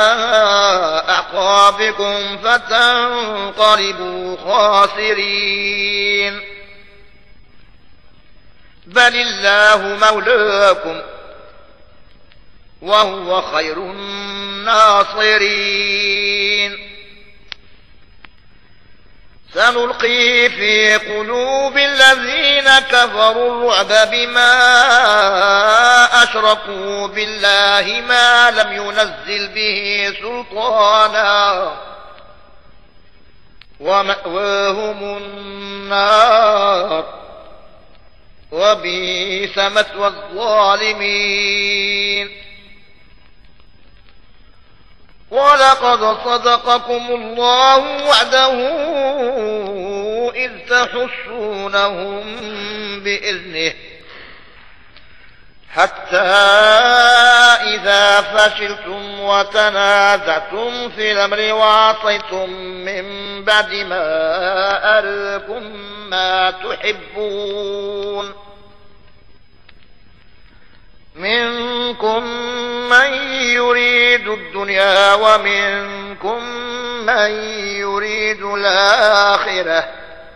أعقابكم فتنقلبوا خاسرين. بل الله مولاكم وهو خير الناصرين. سنلقي في قلوب الذين كفروا الرعب بما أشركوا بالله ما لم ينزل به سلطانا ومأواهم النار وبئس مثوى الظالمين. ولقد صدقكم الله وعده إذ تحسونهم بإذنه حتى إذا فشلتم وتنازعتم في الأمر وعصيتم من بعد ما أراكم ما تحبون منكم من يريد الدنيا ومنكم من يريد الآخرة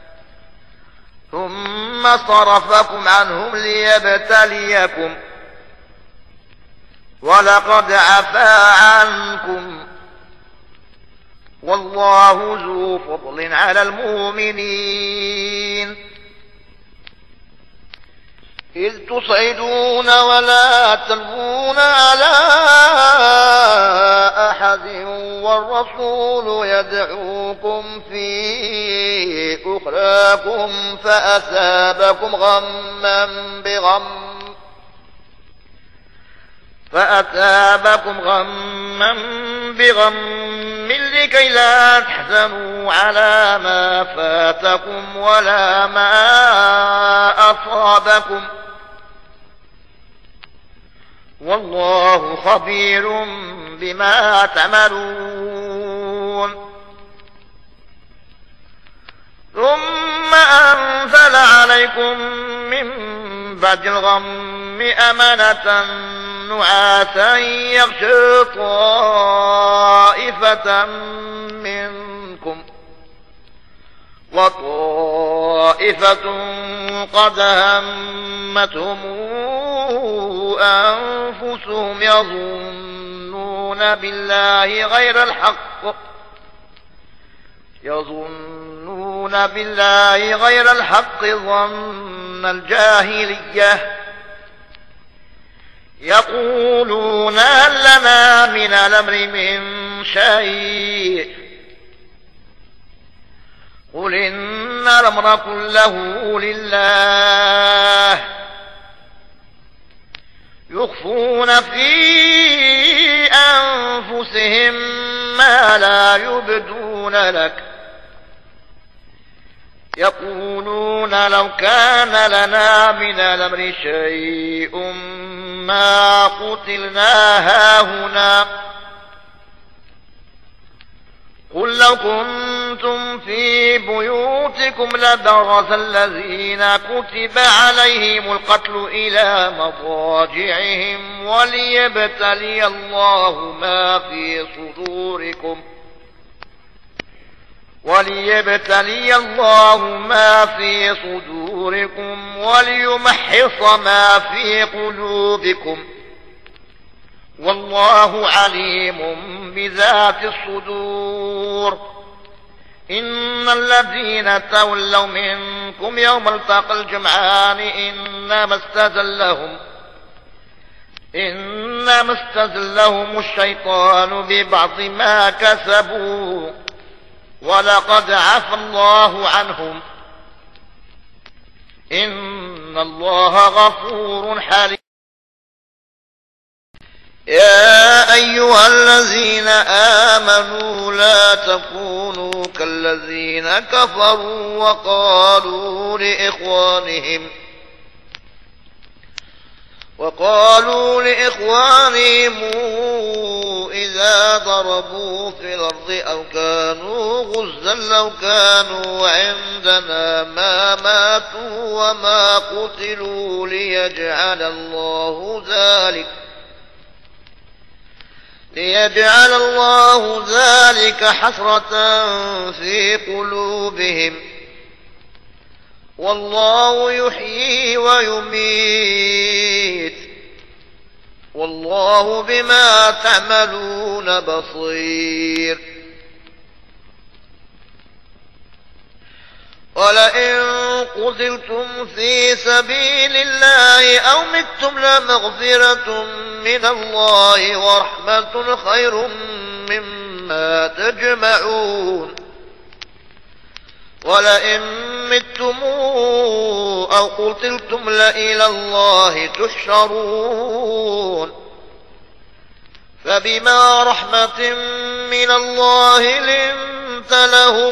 ثم صرفكم عنهم ليبتليكم ولقد عفا عنكم والله ذو فضل على المؤمنين إذ تصعدون ولا تلوون على أحد والرسول يدعوكم في أخراكم فأثابكم غما بغم فأثابكم غما بغم لكي لا تحزنوا على ما فاتكم ولا ما أصابكم والله خبير بما تعملون ثم أنزل عليكم من بعد الغم أمنة نعاسا يغشى طائفة منكم وطائفة قد همتهم أنفسهم يظنون بالله غير الحق يظنون بالله غير الحق ظن الجاهلية يقولون هل لنا من الأمر من شيء قل إن الأمر كله لله يخفون في أنفسهم ما لا يبدون لك يقولون لو كان لنا من الأمر شيء ما قتلنا هاهنا قل لو كنتم في بيوتكم لبرز الذين كتب عليهم القتل إلى مضاجعهم وليبتلي الله ما في صدوركم وليبتلي الله ما في صدوركم وليمحص ما في قلوبكم والله عليم بذات الصدور إن الذين تولوا منكم يوم التقى الجمعان إنما استزلهم إنما استزلهم الشيطان ببعض ما كسبوا ولقد عفى الله عنهم إن الله غفور حليم يا أيها الذين آمنوا لا تكونوا كالذين كفروا وقالوا لإخوانهم وقالوا لإخوانهم إذا ضربوا في الأرض أو كانوا غزا لو كانوا عندنا ما ماتوا وما قتلوا ليجعل الله ذلك ليجعل الله ذلك حسرة في قلوبهم والله يحيي ويميت والله بما تعملون بصير ولئن قتلتم في سبيل الله أو متم لمغفرة من الله ورحمة خير مما تجمعون ولئن متم أو قتلتم لإلى الله تحشرون فبما رحمة من الله لنت لهم،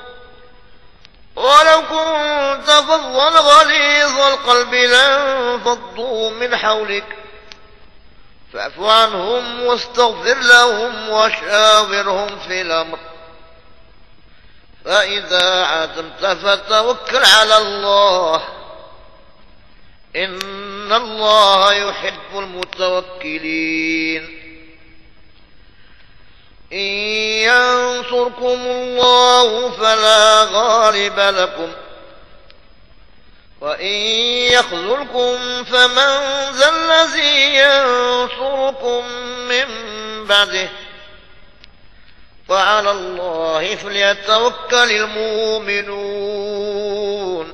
ولو كنت فظا غليظ القلب لانفضوا من حولك، فاعف عنهم واستغفر لهم وشاورهم في الأمر، فإذا عزمت فتوكل على الله، إن الله يحب المتوكلين. إن ينصركم الله فلا غالب لكم، وإن يخذلكم فمن ذا الذي ينصركم من بعده، وعلى الله فليتوكل المؤمنون.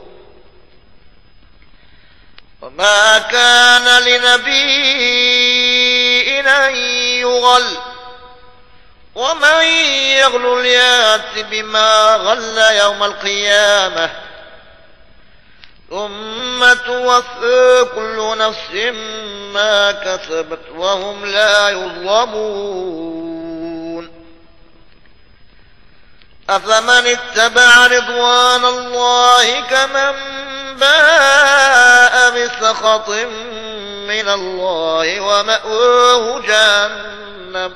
وما كان لنبي أن يغل، ومن يغل يأت بما غل يوم القيامة، ثم توفى كل نفس ما كسبت وهم لا يظلمون. أفمن اتبع رضوان الله كمن باء بسخط من الله ومأواه جهنم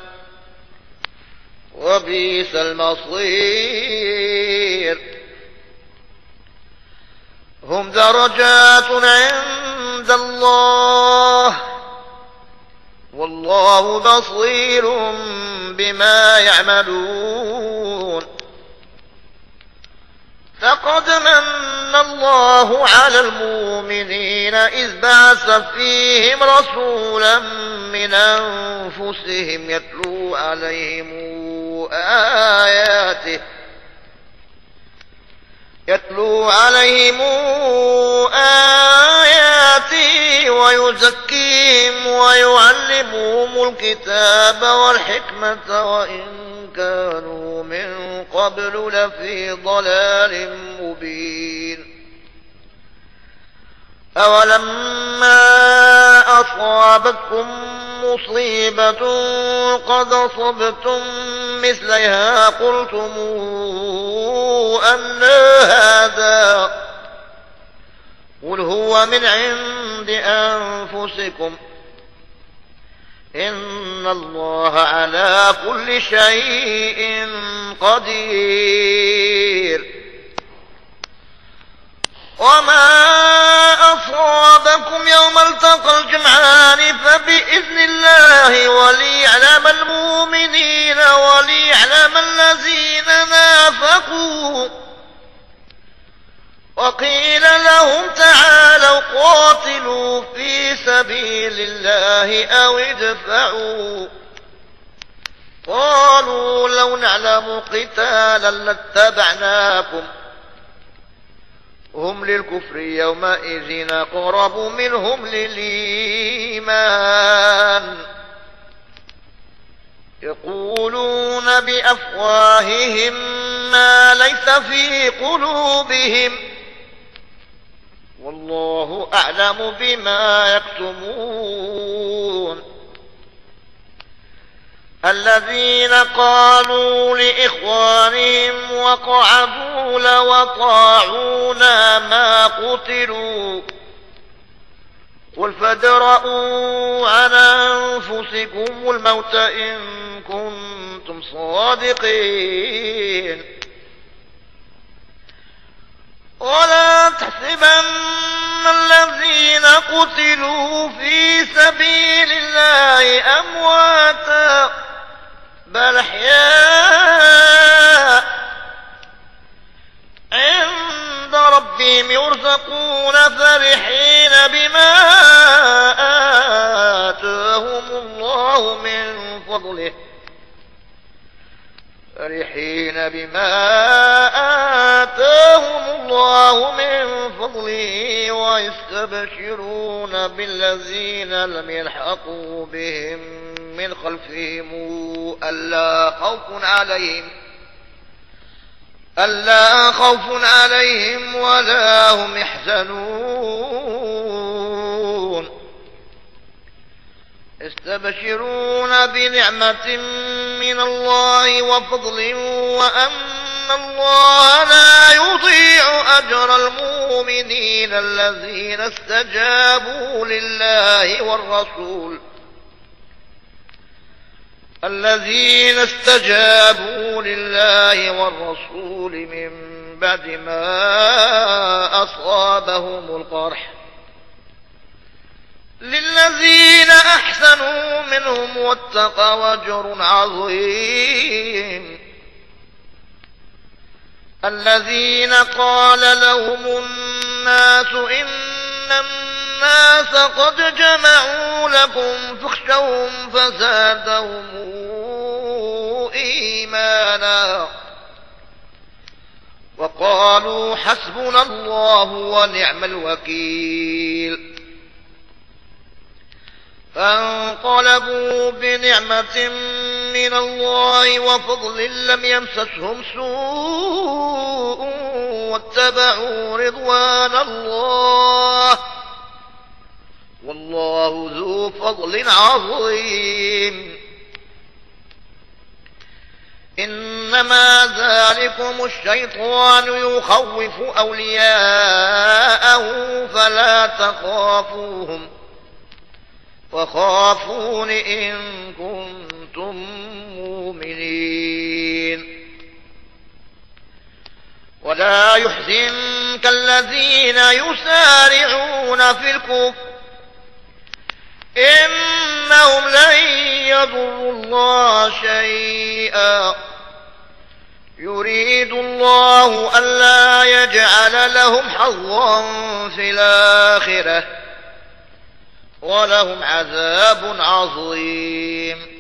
وبئس المصير. هم درجات عند الله والله بصير بما يعملون. لقد من الله على المؤمنين إذ بعث فيهم رسولا من أنفسهم يتلو عليهم آياته يتلو عليهم آياته ويزكيهم ويعلمهم الكتاب والحكمة وإن كانوا من قبل لفي ضلال مبين. أولما أصابتكم مصيبة قد أصبتم مثلها قلتم أن هذا، قل هو من عند أنفسكم إن الله على كل شيء قدير. وما أصابكم يوم التقى الجمعان فبإذن الله وليعلم المؤمنين وليعلم الذين نافقوا. وقيل لهم تعالوا قاتلوا في سبيل الله أو ادفعوا، قالوا لو نعلم قتالا لاتبعناكم، هم للكفر يومئذ أقرب منهم للإيمان، يقولون بأفواههم ما ليس في قلوبهم والله أعلم بما يكتمون. الذين قالوا لإخوانهم وقعدوا لو أطاعونا ما قتلوا، قل فادرءوا عن أنفسكم الموت إن كنتم صادقين. ولا تحسبن الذين قتلوا في سبيل الله أمواتا بل أحياء عند ربهم يرزقون فرحين بما آتاهم الله من فضله فرحين بما آتاهم الله من فضله ويستبشرون بالذين لم يلحقوا بهم من خلفهم ألا خوف عليهم ألا خوف عليهم ولا هم يحزنون. يستبشرون بنعمة من الله وفضل وأن الله لا يضيع أجر المؤمنين الذين استجابوا لله والرسول الذين استجابوا لله والرسول من بعد ما أصابهم القرح للذين أحسنوا منهم واتقوا أجر عظيم الذين قال لهم الناس إن الناس قد جمعوا لكم فاخشوهم فزادهم إيمانا وقالوا حسبنا الله ونعم الوكيل فانقلبوا بنعمة من الله وفضل لم يمسسهم سوء واتبعوا رضوان الله والله ذو فضل عظيم إنما ذلكم الشيطان يخوف أولياءه فلا تخافوهم وخافون إن كنتم مؤمنين ولا يحزنك الذين يسارعون في الكفر إنهم لن يضروا الله شيئا يريد الله ألا يجعل لهم حظا في الآخرة ولهم عذاب عظيم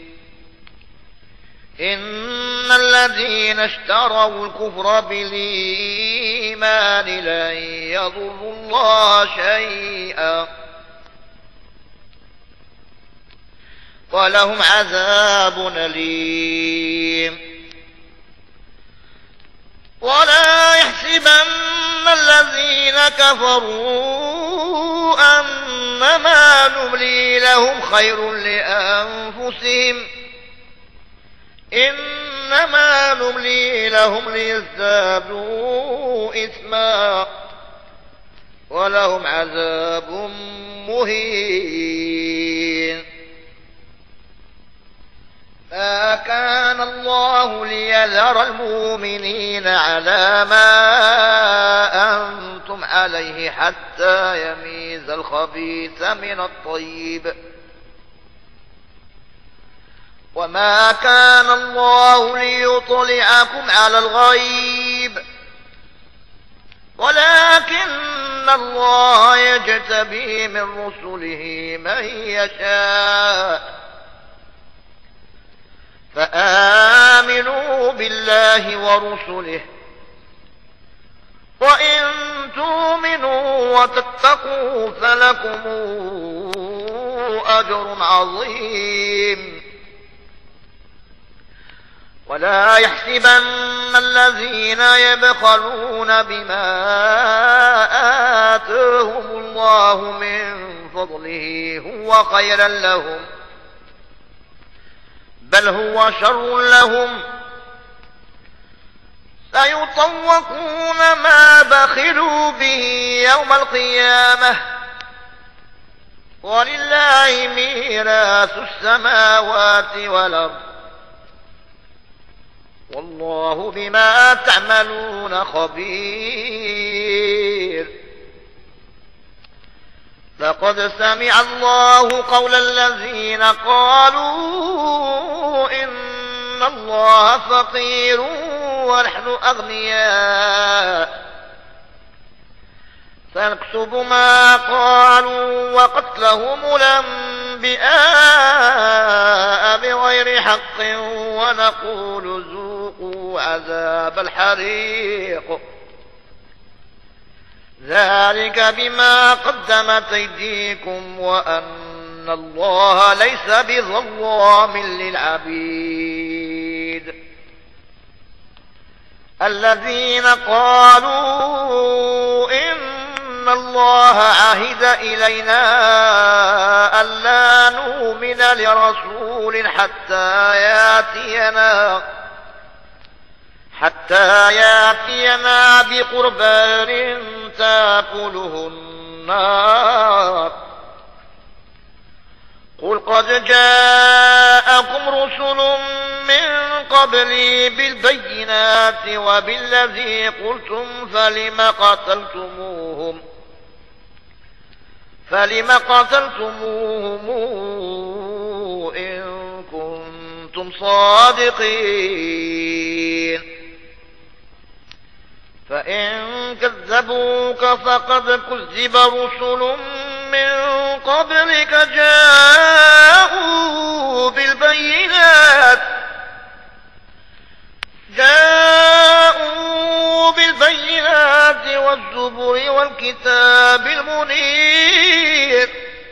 إن الذين اشتروا الكفر بالإيمان لن يضروا الله شيئا ولهم عذاب أليم ولا يحسبن الذين كفروا أنما نملي لهم خير لأنفسهم إنما نملي لهم ليزدادوا إثما ولهم عذاب مهين ما كان الله ليذر المؤمنين على ما أنتم عليه حتى يميز الخبيث من الطيب وما كان الله ليطلعكم على الغيب ولكن الله يجتبي من رسله من يشاء فآمنوا بالله ورسله وإن تؤمنوا وتتقوا فلكم أجر عظيم ولا يحسبن الذين يبخلون بما آتاهم الله من فضله هو خيرا لهم بل هو شر لهم سيطوقون ما بخلوا به يوم القيامة ولله ميراث السماوات والأرض والله بما تعملون خبير لقد سمع الله قول الذين قالوا إن الله فقير ونحن أغنياء فنكتب ما قالوا وقتلهم الأنبياء بغير حق ونقول ذوقوا عذاب الحريق ذلك بما قدمت أيديكم وأن الله ليس بظلام للعبيد الذين قالوا إن الله عهد إلينا ألا نؤمن لرسول حتى ياتينا حتى ياتينا بقربان تاكله النار قل قد جاءكم رسل من قبلي بالبينات وبالذي قلتم فلم قتلتموهم فلم قتلتموهم إن كنتم صادقين فإن كذبوك فقد كذب رسل من قبلك جاءوا بالبينات جاءوا بالبينات والزبر والكتاب المنير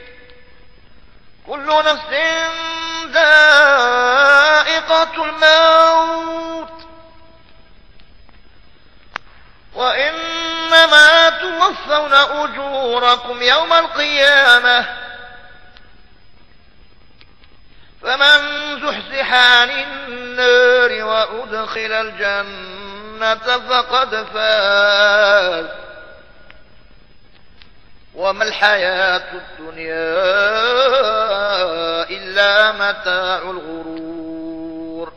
كل نفس ذائقة الموت وإنما توفون أجوركم يوم القيامة فمن زحزح عن النار وأدخل الجنة فقد فاز وما الحياة الدنيا إلا متاع الغرور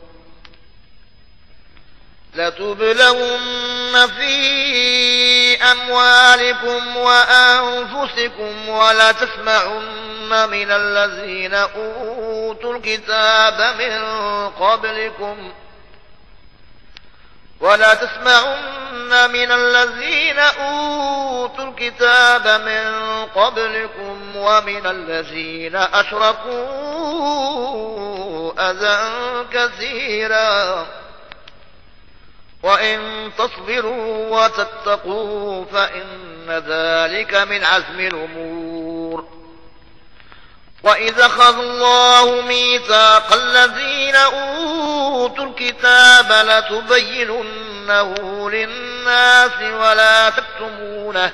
لتبلون في أموالكم وأنفسكم ولتسمعن من الذين أوتوا الكتاب من قبلكم ولا تسمعن من الذين أوتوا الكتاب من قبلكم ومن الذين أشركوا أذى كثيرا وإن تصبروا وتتقوا فإن ذلك من عزم الأمور وإذا أخذ الله ميثاق الذين أوتوا الكتاب لتبيننه للناس ولا تكتمونه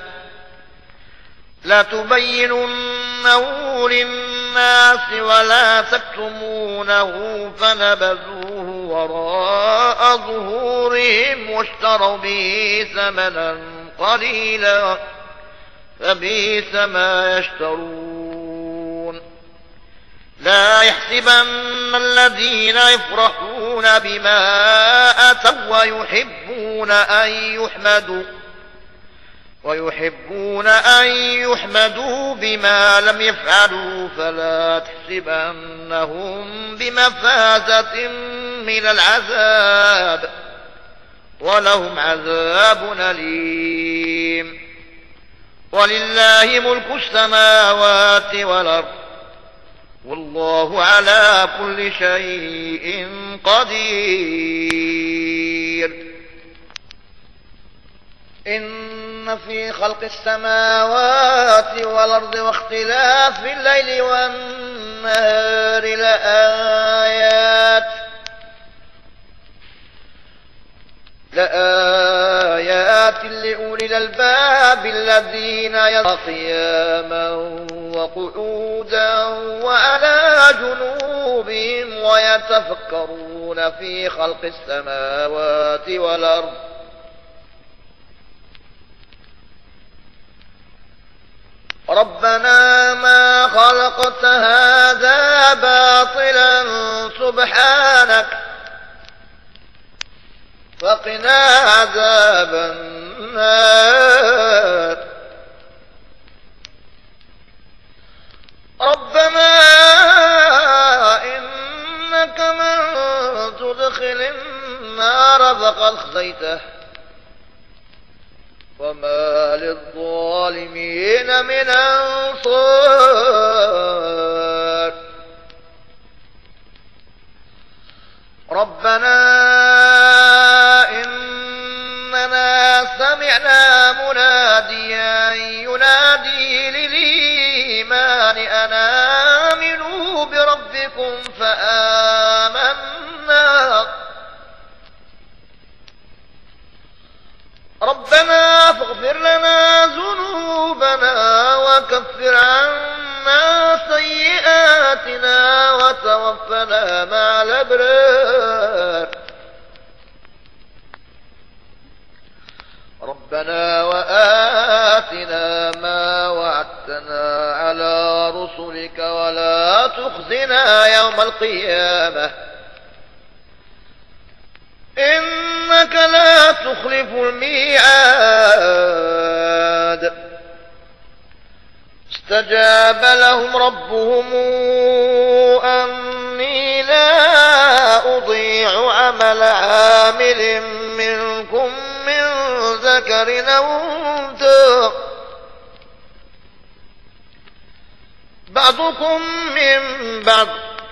لتبيننه للناس ولا تكتمونه فنبذوه وراء ظهورهم واشتروا به ثمنا قليلا فبئس ما يشترون لا يحسبن الذين يفرحون بما أتوا ويحبون أن يحمدوا ويحبون أن يحمدوا بما لم يفعلوا فلا تحسبنهم بمفازة من العذاب ولهم عذاب أليم ولله ملك السماوات والأرض والله على كل شيء قدير إن في خلق السماوات والأرض واختلاف الليل والنهار لآيات لآيات لأولي الألباب الذين يرون قياما وقعودا وعلى جنوبهم ويتفكرون في خلق السماوات والأرض ربنا ما خلقت هذا باطلا سبحانك فقنا عذاب النار ربنا إنك من تدخل النار فقد خزيته وما للظالمين من أنصار ربنا إننا سمعنا مناديا ينادي للإيمان أن آمنوا بربكم فآمنا ربنا فاغفر لنا ذنوبنا وكفر عنا سيئاتنا وتوفنا مع الأبرار. ربنا وآتنا ما وعدتنا على رسلك ولا تخزنا يوم القيامة إنك لا تخلف الميعاد. استجاب لهم ربهم أني لا أضيع عمل عامل منكم من ذكر أو أنثى بعضكم من بعض.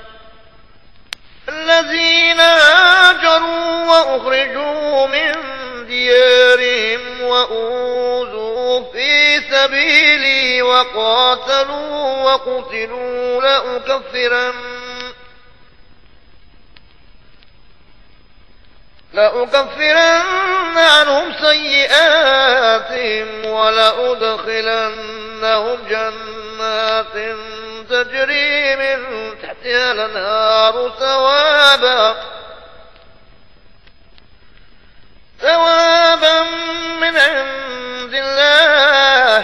الذين هاجروا وأخرجوا من ديارهم وأوذوا في سبيلي وقاتلوا وقتلوا لأكفرن لأكفرن عنهم سيئاتهم ولأدخلنهم جنات تجري من تحتها الأنهار ثوابا ثوابا من عند الله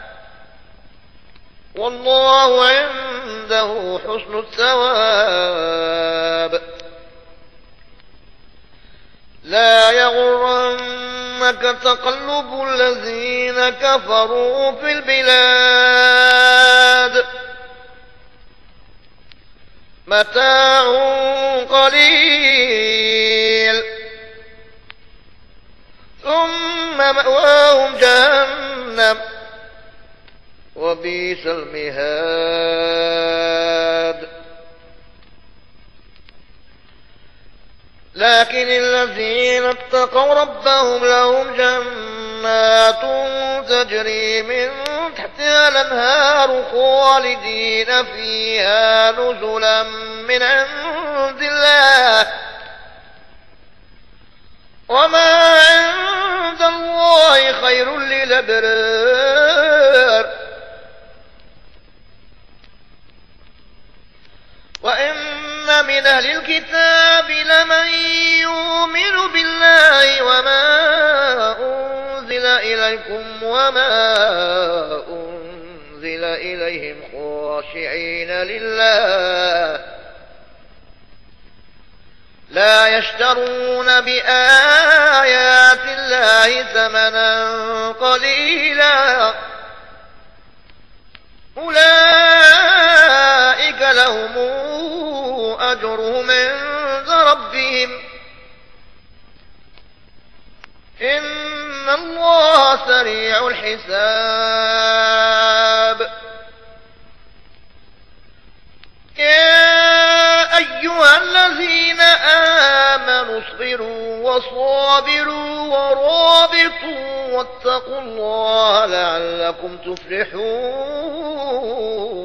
والله عنده حسن الثواب. لا يغرنك تقلب الذين كفروا في البلاد متاع قليل ثم مأواهم جهنم وبئس المهاد. لكن الذين اتقوا ربهم لهم جنات تجري من تحتها الأنهار خالدين فيها نزلا من عند الله وما عند الله خير للأبرار. وإن من أهل الكتاب لمن يؤمن بالله وما أنزل إليكم وما أنزل إليهم خاشعين لله لا يشترون بآيات الله ثمنا قليلا أولئك لهم أجرهم عند ربهم إن الله سريع الحساب. يا أيها الذين آمنوا اصبروا وصابروا ورابطوا واتقوا الله لعلكم تفلحون.